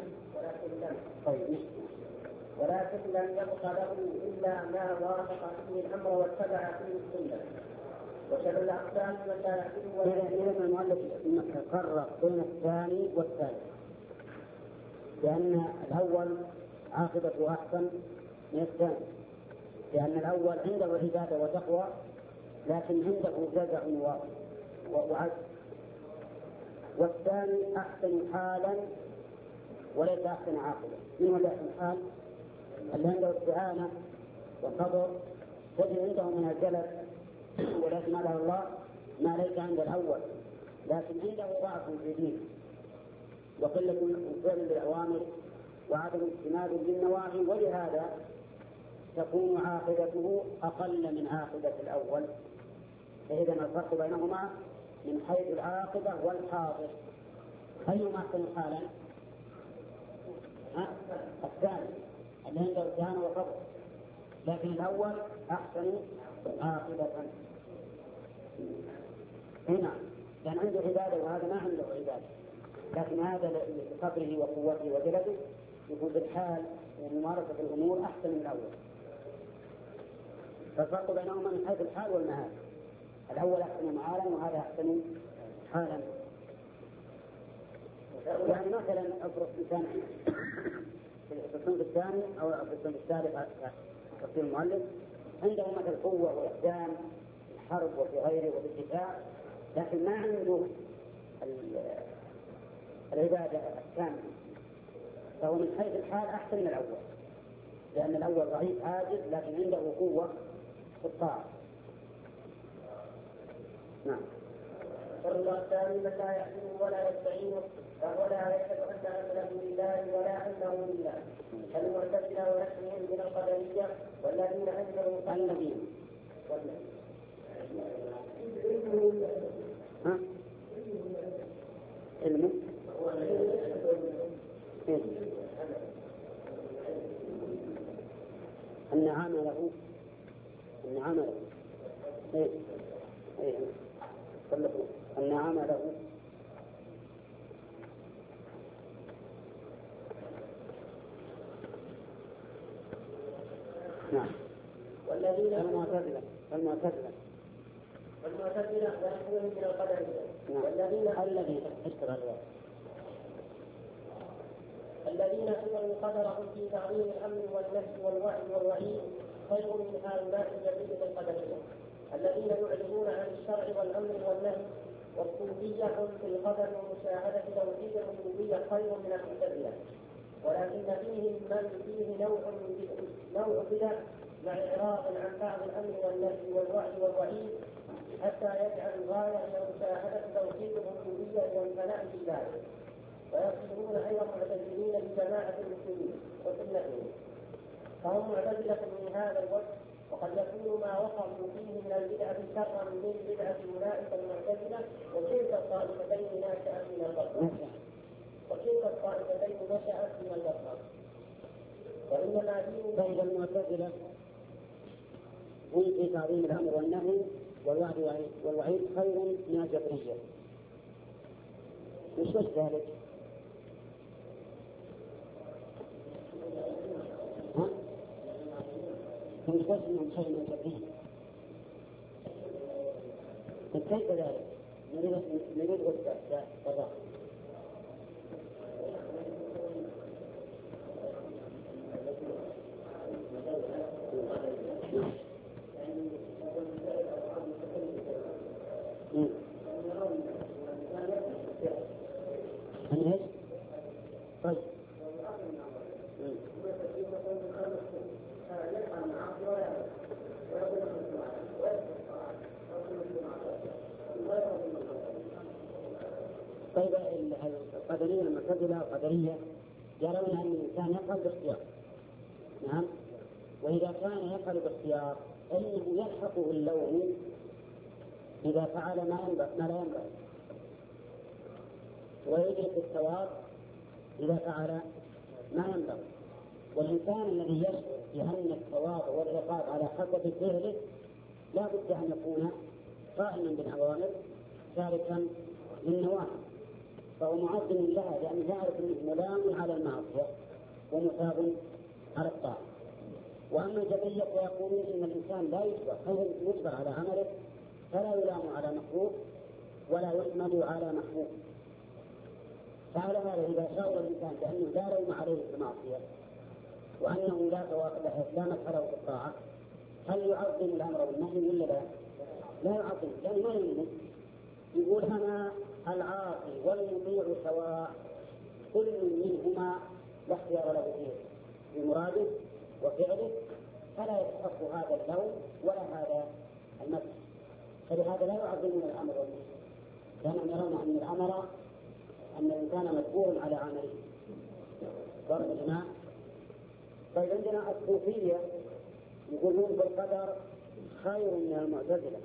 ولكن لم يبق له إلا ما وافق فيه الأمر واتبع فيه السنة وشر الأقسام إذا المؤلف فرق بين الثاني والثالث لأن الأول عاقبته أحسن من الثاني لأن الأول عنده عبادة وتقوى لكن عنده جزع وعجز والثاني أحسن حالا وليس أحسن عاقبة. من هو أحسن حال؟ اللي عنده استعانة وصبر تجد عنده من الجلد ولكن له الله ما ليس عند الأول لكن عنده ضعف في دينه وقلة الفعل بالأوامر وعدم اجتناب للنواهي ولهذا تكون عاقبته أقل من عاقبة الأول. فإذا الفرق بينهما من حيث العاقبة والحاضر أيهما أحسن حالا؟ الثاني اللي عنده استعانة وصبر لكن الأول أحسن عاقبة. هنا كان عنده عبادة وهذا ما عنده عبادة لكن هذا لصبره وقوته وجلده يكون بالحال وممارسة الأمور أحسن من الأول. فالفرق بينهما من حيث الحال والمآل الأول أحسن معالا وهذا أحسن حالا. يعني مثلا أفرض إنسان في الصنف الثاني أو في الصنف الثالث تفسير المؤلف عنده مثل قوة وإحسان الحرب وفي غيره وفي الدفاع لكن ما عنده العبادة الكاملة فهو من حيث الحال أحسن من الأول لأن الأول ضعيف عاجز لكن عنده قوة في الطاعة. نعم. فالله الثاني من لا يحسن ولا يستعين فهو لا يشهد أن أمره لله ولا أنه لله المعتزلة ونحوهم من القدرية والذين أنكروا الذين علم أن عمله أن عمله نعم. والذين المعتزلة ونحوهم من القدرية والذين الذين اشترى الرواية الذين أنزلوا قدرهم في تعظيم الأمر والنهي والوعد والوعيد خير من هؤلاء الجديد القدرية الذين يعلنون عن الشرع والأمر والنهي. والصوفية في القدر ومشاهدة توحيد الربوبية خير من المعتزلة، ولكن فيهم من فيه نوع بدع مع إعراض عن بعض الأمر والنهي والوعد والوعيد حتى يجعل الغاية إلى مشاهدة توحيد الربوبية والفناء في ذلك، ويصيرون أيضا معتزلين لجماعة المسلمين وسنتهم، فهم معتزلة من هذا الوجه. وقد يكون ما وصلوا فيه من البدعة شرا من بدعة أولئك المعتزلة، وكلتا الطائفتين نشأت من البصر وإنما دين فإذا المعتزلة هم في تعظيم الأمر والنهي والوعد والوعيد خير من الجبرية. وش ذلك؟ هم يقسمون خير من الجبرية. كيف ذلك؟ نريد وضع طيب. طيب القدرية المعتزلة القدرية يرون أن الإنسان يفعل باختيار. نعم. وإذا كان يفعل باختيار أنه يلحقه اللوم إذا فعل ما لا ينبغي، ويدرك الثواب إذا فعل ما ينبغي. والإنسان الذي يشعر بأن الثواب والعقاب على حسب فعله لا بد أن يكون قائما بالأوامر تاركا للنواهي، فهو معظم لها لأنه يعرف أنه ملام على المعصية ومثاب على الطاعة. وأما الجبرية فيقولون إن الإنسان لا يجبر على عمله، فلا يلام على مخلوق ولا يحمد على محمود. فعلى هذا إذا شعر الإنسان بأنه لا لوم عليه في المعصية وأنه لا مدخله في الطاعة، هل يعظم الأمر والنهي ولا لا؟ لا يعظم، لأنه ما يؤمن. يقول أنا العاصي والمطيع سواء، كل منهما لا اختيار له فيه بمراده وفعله، فلا يستحق هذا اللوم ولا هذا المدح. فلهذا لا يعظمون الأمر والنهي، لأنهم يرون أن الأمر أن الإنسان مجبور على عمله. ضرب الإمام. طيب عندنا الصوفية يقولون بالقدر خير من المعتزلة،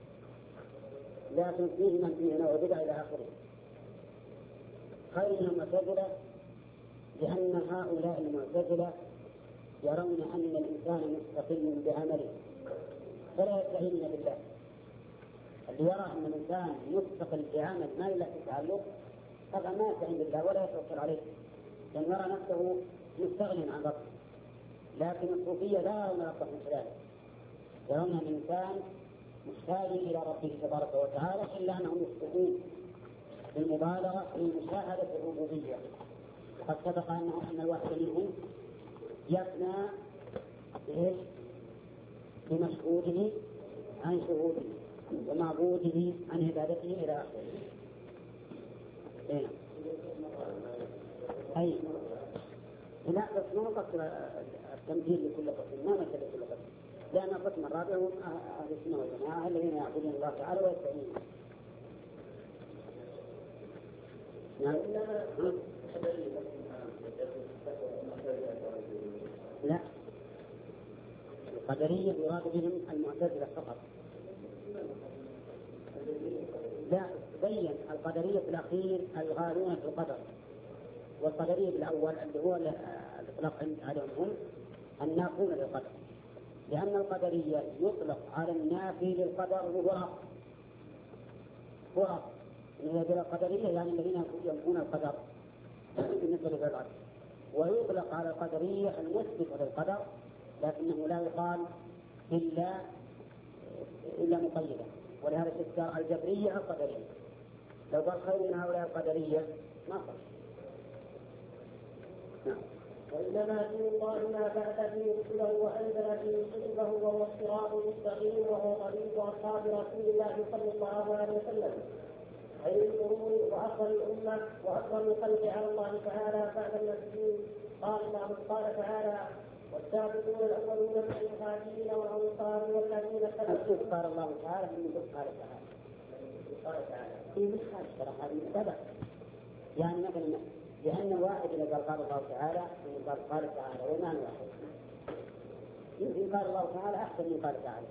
لكن فيه من فيه نوع بدع إلى آخره. خير من المعتزلة لأن هؤلاء المعتزلة يرون أن الإنسان مستقل بعمله فلا يستعين بالله. اللي يرى أن الإنسان مستقل بعمل ما له تعلق هذا ما يستعين بالله ولا يتوكل عليه، لأن يرى نفسه مستغني عن ربه. لكن الصوفية لا يرون ربه من خلاله، يرون أن الإنسان محتاج إلى ربه تبارك وتعالى، إلا أنهم يخطئون بالمبالغة في مشاهدة الربوبية. وقد سبق أن الواحد منهم يفنى بمشهوده عن شهوده ومعبوده عن عبادته إلى آخره. أي لا، بس ما نقصر التمثيل لكل قسم، ما مثل لكل قسم، لأن القسم الرابع هم أهل السنة والجماعة الذين يعبدون الله تعالى ويستعينون. لا، القدرية يراد بهم المعتزلة فقط. لا، بين القدرية في الأخير الغالون في القدر، والقدرية الأول اللي هو الإطلاق عليهم هم النافون للقدر، لأن القدرية يطلق على النافي للقدر هو أصل. إذا القدرية يعني الذين ينفون القدر بالنسبة للعبد، ويطلق على القدرية المثبت للقدر، لكنه لا يقال إلا مقيدا. ولهذا تذكر الجبرية القدرية، لو قال خير من هؤلاء القدرية ما صح. نعم. وإنما دين الله ما بعث به رسله وأنزل به كتبه وهو الصراط المستقيم وهو طريق أصحاب رسول الله صلى الله عليه وسلم خير القرون وأفضل الأمة وأفضل الخلق على الله تعالى بعد النبيين. قال تعالى والسابقون الأولون من المهاجرين والأنصار والذين اتبعوهم. قال الله تعالى قال تعالى في مشكلة ترى هذه سبب يعني مثلا لأن واحد إذا قال الله تعالى قال تعالى ومعنى واحد يمكن قال الله تعالى أحسن من قال تعالى.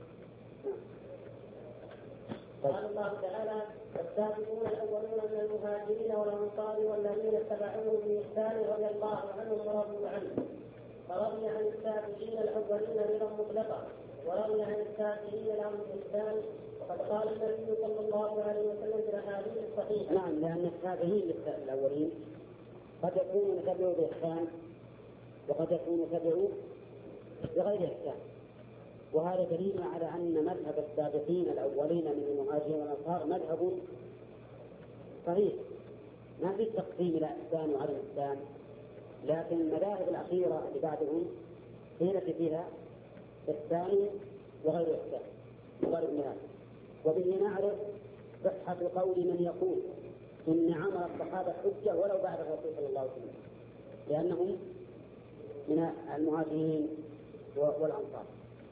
قال الله تعالى والسابقون الأولون من المهاجرين والأنصار والذين اتبعوهم بإحسان رضي الله عنهم ورضوا عنه. فرضي عن السابقين الأولين رضا مطلقا ورضي عن السابقين لهم بإحسان. وقد قال النبي صلى الله عليه وسلم في الأحاديث الصحيحة. نعم لأن السابقين الأولين قد يكونوا تبعوا بإحسان وقد يكونوا تبعوا بغير إحسان، وهذا دليل على أن مذهب السابقين الأولين من المهاجرين والأنصار مذهب صحيح ما في تقسيم إلى إحسان وعدم إحسان، لكن المذاهب الأخيرة اللي بعدهم هي التي فيها إحسان وغير إحسان وغير منها. وبه نعرف صحة قول من يقول إن عمل الصحابة حجة ولو بعد الرسول صلى الله عليه وسلم لأنهم من المهاجرين والأنصار.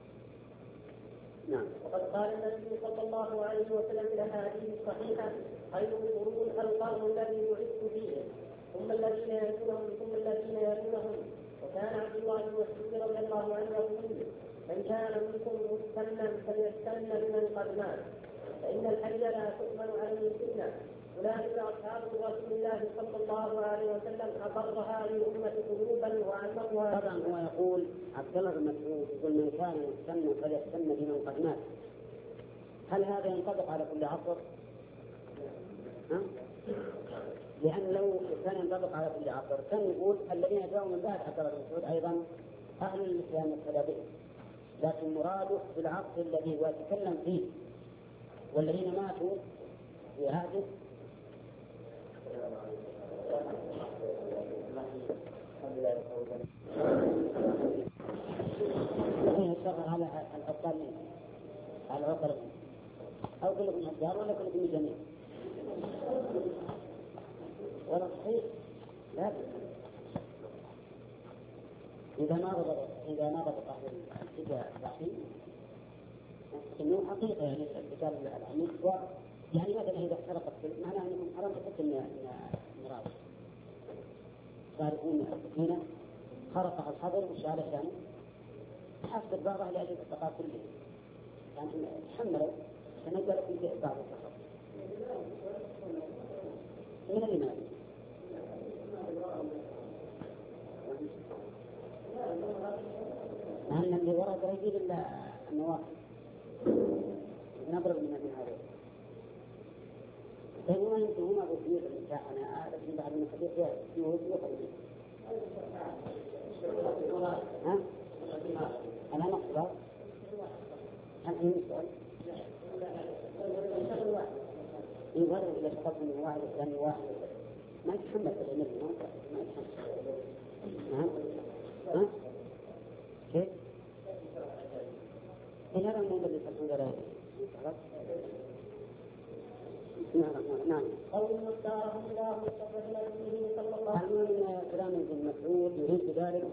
نعم. وقد قال النبي صلى الله عليه وسلم في الأحاديث الصحيحة خير القرون القرن الذي بعثت فيه ثم الذين يلونهم ثم الذين يلونهم. وكان عبد الله بن مسعود رضي الله عنه يقول من كان منكم مستنا فليستن بمن قد مات فإن الحي لا تؤمن عليه الفتنة. أولئك أصحاب رسول الله صلى الله عليه وسلم أقرها للأمة قلوبا وأعمقها. طبعا هو يقول عبد الله بن مسعود يقول من كان مستنا فليستن بمن قد مات. هل هذا ينطبق على كل عصر؟ لأن لو كان ينطبق على كل عصر كان يقول الذين جاءوا من بعد عبد الله بن مسعود أيضا أهل الإسلام والسلام، لكن مراده في العصر الذي هو يتكلم فيه والذين ماتوا في هذه يشتغل على العقل على العقل أو كلكم أشجار ولا كلكم جميع ولا صحيح. لا إذا ما ضبط أهل الاتجاه الصحيح إنه حقيقة يعني الكتاب العميق يعني مثلا إذا احترقت معناه أنكم حرام تحط من المراد تعرفون هنا خرقها الحضر وش علشان حسب بعضها لأجل التقاء كله يعني تحملوا سنجد لكم في بعض التقاء من اللي مات لأن اللي وراء قريب إلا النواقص نضرب من هذا فهو يمكن أبو كبير النساء أنا أعرف من بعد من خبير فيها يوز وخبير ها؟ أنا نقصد هل في سؤال؟ يورد إلى تقدم من واحد الثاني واحد ما يتحمل في العمل ما يتحمل ها؟ كيف؟ إن هذا الموضوع اللي تكون له نعم. قول مختارهم الله مستقبل نبيه صلى الله عليه وسلم. من كلام ابن مسعود يريد بذلك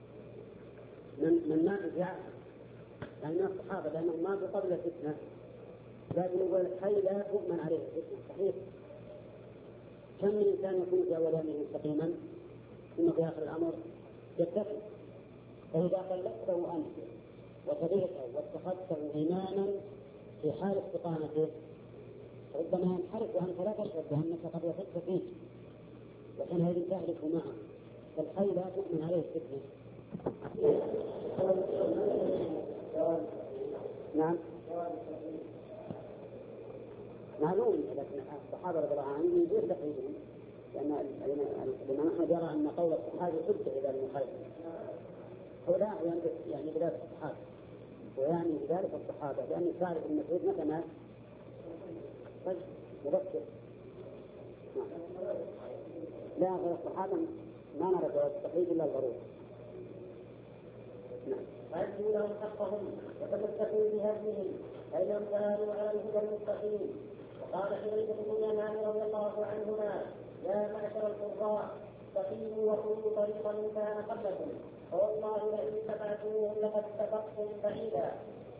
من مات في عهد يعني من الصحابة لأنهم ماتوا قبل الفتنة، لكن يقول الحي لا تؤمن عليه الفتنة. صحيح كم من إنسان يكون في أول يومه مستقيما ثم في آخر الأمر يتفق، فإذا خلقته أنت وتبعته واتخذته إماما في حال استقامته ربما ينحرف وأنت لا تشعر بأنك قد وثقت فيه وحينئذ تهلك معه، فالحي لا تؤمن عليه الفتنة. نعم معلوم، لكن الصحابة رضي الله عنهم يجوز تقييدهم لأن الإمام أحمد يرى أن قول الصحابي حجة إذا لم يخالف، هو لا يعني بذلك الصحابة ويعني بذلك الصحابة لأن تعرف أن مسعود متى مات مبكر لا غير الصحابة ما نرى جواز التقليد إلا الضرورة. نعم. وأدوا لهم حقهم وتمسكوا بهديهم فإنهم كانوا على الهدى المستقيم. وقال حذيفة بن اليمان رضي الله عنهما: يا معشر القراء استقيموا وكونوا طريقا من كان قبلكم، فوالله لئن اتبعتموهم لقد سبقتم بعيدا.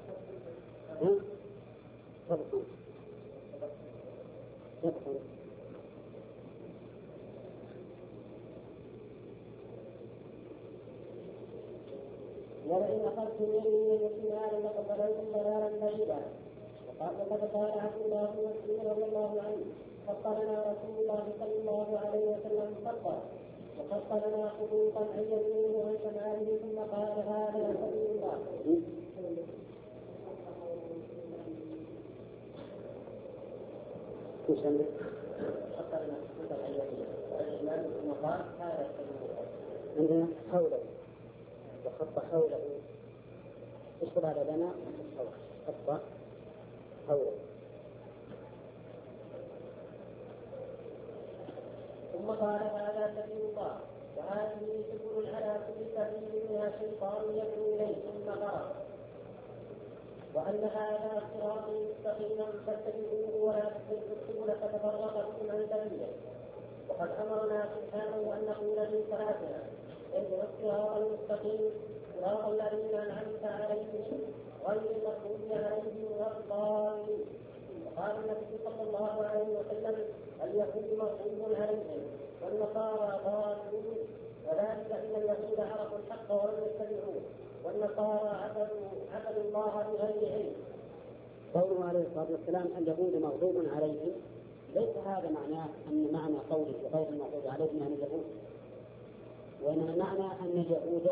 ولئن أخذتم يمينا وشمالا لقد ضللتم ضلالا بعيدا. وقد قال عبد الله بن مسعود رضي الله عنه: خط لنا رسول الله صلى الله عليه وسلم خطا، وخط لنا خطوطا عن يمينه وعن شماله، ثم قال: هذا سبيل الله. خط لنا خطوطا عن يمينه وعن شماله، ثم قال: هذا سبيل الله. حوله وخط حوله. ايش هذا لنا؟ خط حوله. ثم قال: هذا سبيل الله، وهذه سبل على كل سبيل منها شيطان يدعو اليه. ثم قال: وان هذا صراطي مستقيما فاتبعوه ولا تتبعوا السبل فتفرق بكم عن سبيله. وقد امرنا سبحانه ان نقول في صلاتنا: اهدنا الصراط المستقيم صراط الذين انعمت عليهم غير المغضوب عليهم ولا الضالين. وقال النبي صلى الله عليه وسلم: اليهود مغضوب عليهم والنصارى ضالون، وذلك ان اليهود عرفوا الحق ولم يتبعوه، والنصارى عبدوا الله بغير علم. قوله عليه الصلاه والسلام اليهود مغضوب عليهم، ليس هذا معناه ان معنى قوله غير المغضوب عليهم يعني اليهود، وانما معنى ان اليهود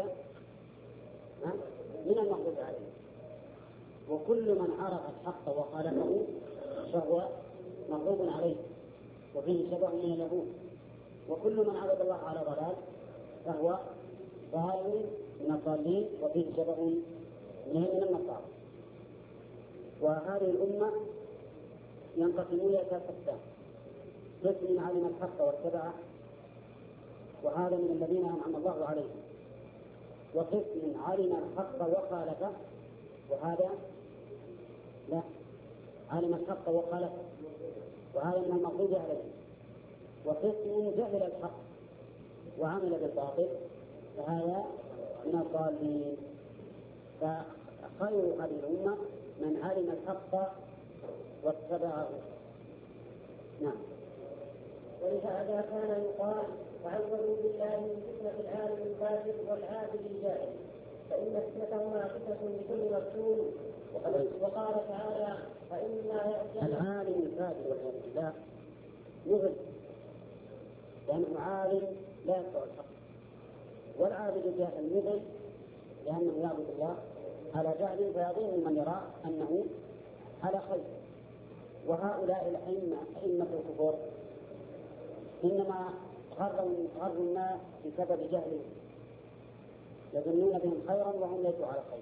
من المغضوب عليهم، وكل من عرف الحق وخالفه فهو مغضوب عليه وفيه شبه من اليهود، وكل من عبد الله على ضلال فهو ضال من الضالين وفيه شبه من النصارى. وهذه الأمة ينقسمون إلى ثلاثة أقسام: قسم علم الحق واتبعه وهذا من الذين أنعم الله عليهم، وقسم علم الحق وخالفه وهذا لا علم الحق وخالفه وهذا من المغضوب عليهم، وقسم جهل الحق وعمل بالباطل فهذا من الضالين. فخير هذه الأمة من علم الحق واتبعه. نعم. ولهذا كان يقال: تعوذوا بالله من فتنة العالم الفاسد والعابد الجاهل، فإن فتنتهما فتنة لكل مفتون. وقال تعالى: فإما العالم الفاسد والعياذ بالله يغل، لأنه عالم لا يقرأ الحق، والعابد الجاهل يغل لأنه يعبد الله على جهل فيظن من يرى أنه على خير. وهؤلاء أئمة الكفر إنما غروا الناس بسبب جهلهم، يظنون بهم خيرا وهم ليسوا على خير.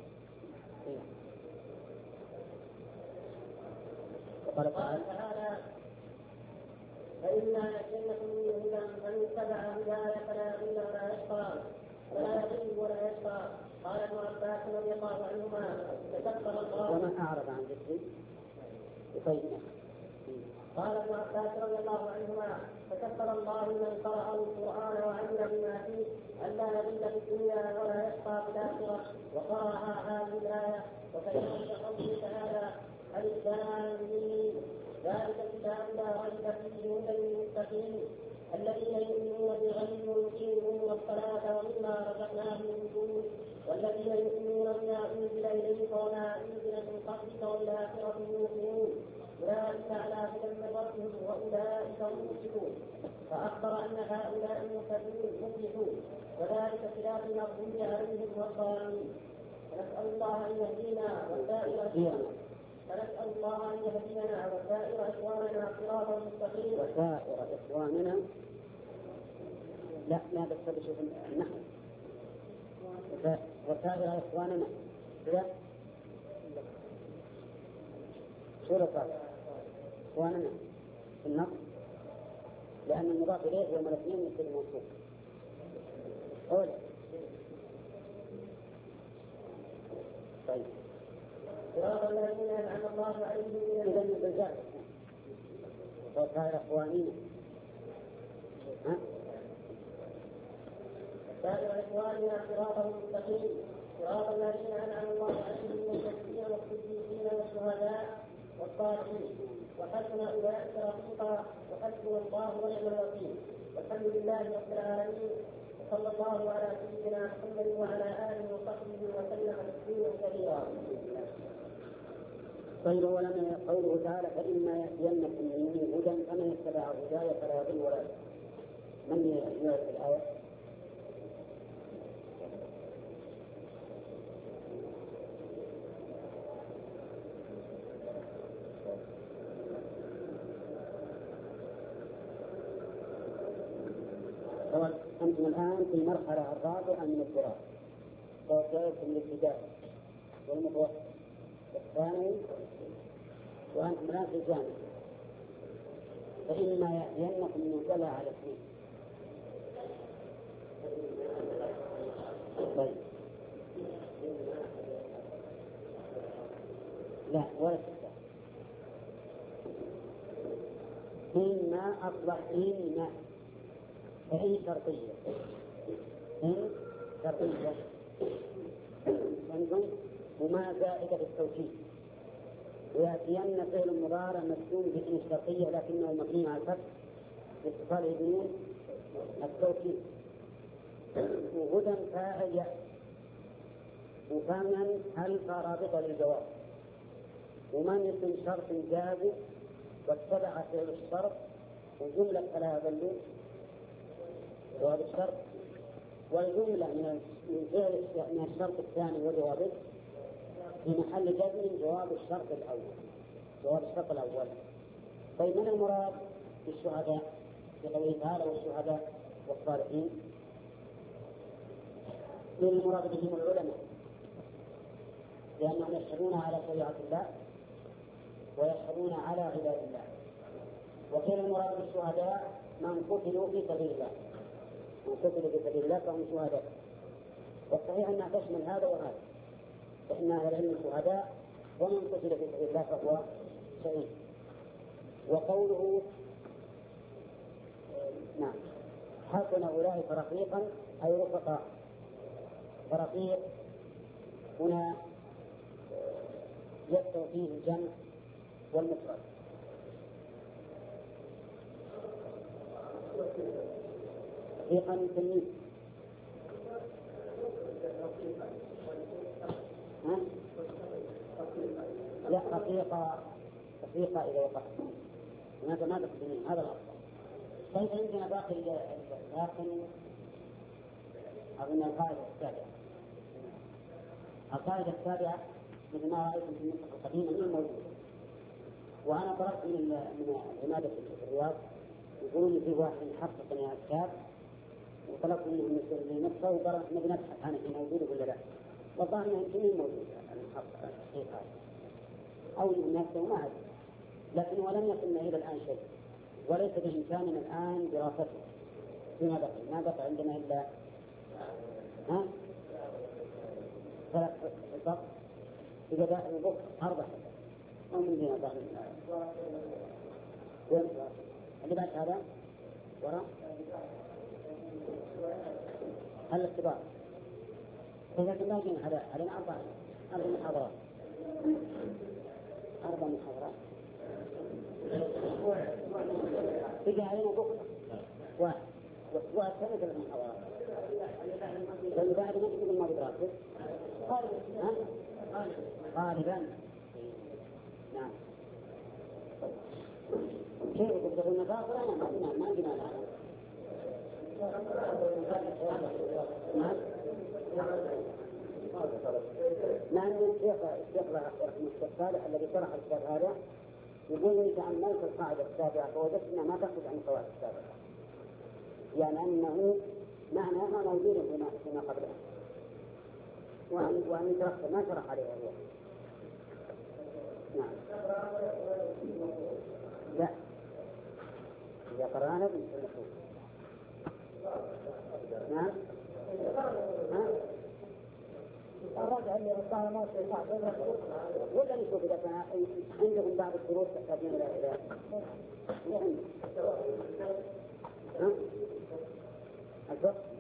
وقال تعالى: فإنا يأتينكم من هدى من اتبع هداي فلا يضل ولا يشقى ولا يشقى. قال ابن عباس رضي الله عنهما: تكبر الله. ومن أعرض عن ذكري يفيدنا. قال ابن عباس رضي الله عنهما: تكبر الله من قرأ القرآن وعمل بما فيه ألا يضل في الدنيا ولا يشقى في الآخرة. وقرأ هذه الآية: وكذلك قوله تعالى: الإسلام ذلك الكتاب لا ريب فيه هدى للمتقين الذين يؤمنون بالغيب ويقيمون الصلاة ومما رزقناهم ينفقون والذين يؤمنون بما أنزل إليك وما أنزل من قبلك والآخرة يوقنون أولئك على هدى من ربهم وأولئك هم المفلحون. فأخبر أن هؤلاء المفلحون وذلك خلاف المغضوب عليهم والضالين. فنسأل الله أن يهدينا وسائر إخواننا صراطا مستقيما. وسائر إخواننا لا بس بشوف النحو. وسائر إخواننا كذا سورة إخواننا في النص، لأن المضاف إليه هو الاثنين مثل المنصوب، سائر إخواننا. سائر إخواننا صراطهم المستقيم صراط الذين أنعم الله عليهم من النبيين والصديقين والشهداء والصالحين وحسن أولئك رفيقا وحسبنا الله ونعم الوكيل والحمد لله رب العالمين وصلى الله على سيدنا محمد وعلى آله وصحبه وسلم تسليما كثيرا. طيب ولما قوله تعالى فإما يأتينكم مني هدى فمن اتبع هداي فلا يضل ولا يشقى. من يعرف الآية؟ أنتم الآن في المرحلة الرابعة من الدراسة، فجاءكم الابتدائي والمتوسط والثانوي وأنتم الآن في الجامعة. فإما يأتينكم من دلع على اثنين. طيب لا ولا تستطيع. إما أصبح إما فإن شرطية. إن شرطية عندهم وما زائدة بالتوكيد. ويأتين فعل مضارع مجزوم بإن شرطية لكنه مبني على الفتح لاتصاله بنون التوكيد. وغدا فاعل يأتي وثامنا ألف رابطة للجواب. ومن اسم شرط جازم واتبع فعل الشرط وجملة فلا يضل جواب الشرط. والجملة من الشرط الثاني وجوابه في محل جزم جواب الشرط الأول. جواب الشرط الأول. طيب من المراد بالشهداء في قوله تعالى والشهداء والصالحين؟ من المراد بهم العلماء لأنهم يشهدون على شريعة الله ويشهدون على عباد الله. وكان المراد بالشهداء من قتلوا في سبيل الله، من قتلوا في سبيل الله فهم شهداء. والصحيح أنها تشمل هذا وهذا، فإن أهل العلم شهداء ومن قتل في سبيل الله فهو شهيد. وقوله نعم حسن أولئك رفيقا أي رفقاء. فرفيق هنا يستوي فيه الجمع والمفرد. رفيقا تلميذ لا رفيقة إذا وقع هذا ما تقدمين هذا الأفضل. طيب عندنا باقي أظن القاعدة السابعة مثل ما رأيتم في النسخ القديمة من الموجود. وأنا طلبت من عمادة في الرياض يقولون في واحد يحقق من الكتاب وطلبت منهم يسير لي نسخة وقالوا نبي نبحث عنه في موجود ولا لا. والظاهر أنه يمكن موجود المحقق الحقيقة أو نفسه ما أدري، لكن ولم يصلنا إلى الآن شيء وليس بإمكاننا الآن دراسته. فيما بقي ما بقي عندنا إلا ثلاث حصص إذا داخل البوك 4 حصص أو من دين داخل اللي بعد هذا وراء الاختبار. إذا كنا جينا علينا 4 محاضرات 4 محاضرات بقى علينا بكرة واحد وأسبوع الثاني 3 محاضرات. لأن بعد ما تقول ما بدراسة غالبا نعم كيف تقدر النظافة؟ أنا ما عندنا الآن نعم لأن الشيخ رحمه الصالح الذي شرح الكتاب هذا يقول إني تأملت القاعدة السابعة فوجدت أنها ما تخرج عن القواعد السابقة، يعني أنه معناها موجودة فيما قبلها وأن تركت ما شرح عليها هو. نعم لا إذا قرأنا بالمفهوم نعم الرجع اللي قال ما ولا نشوف إذا كان عندهم بعض الشروط تحتاجون إلى ها؟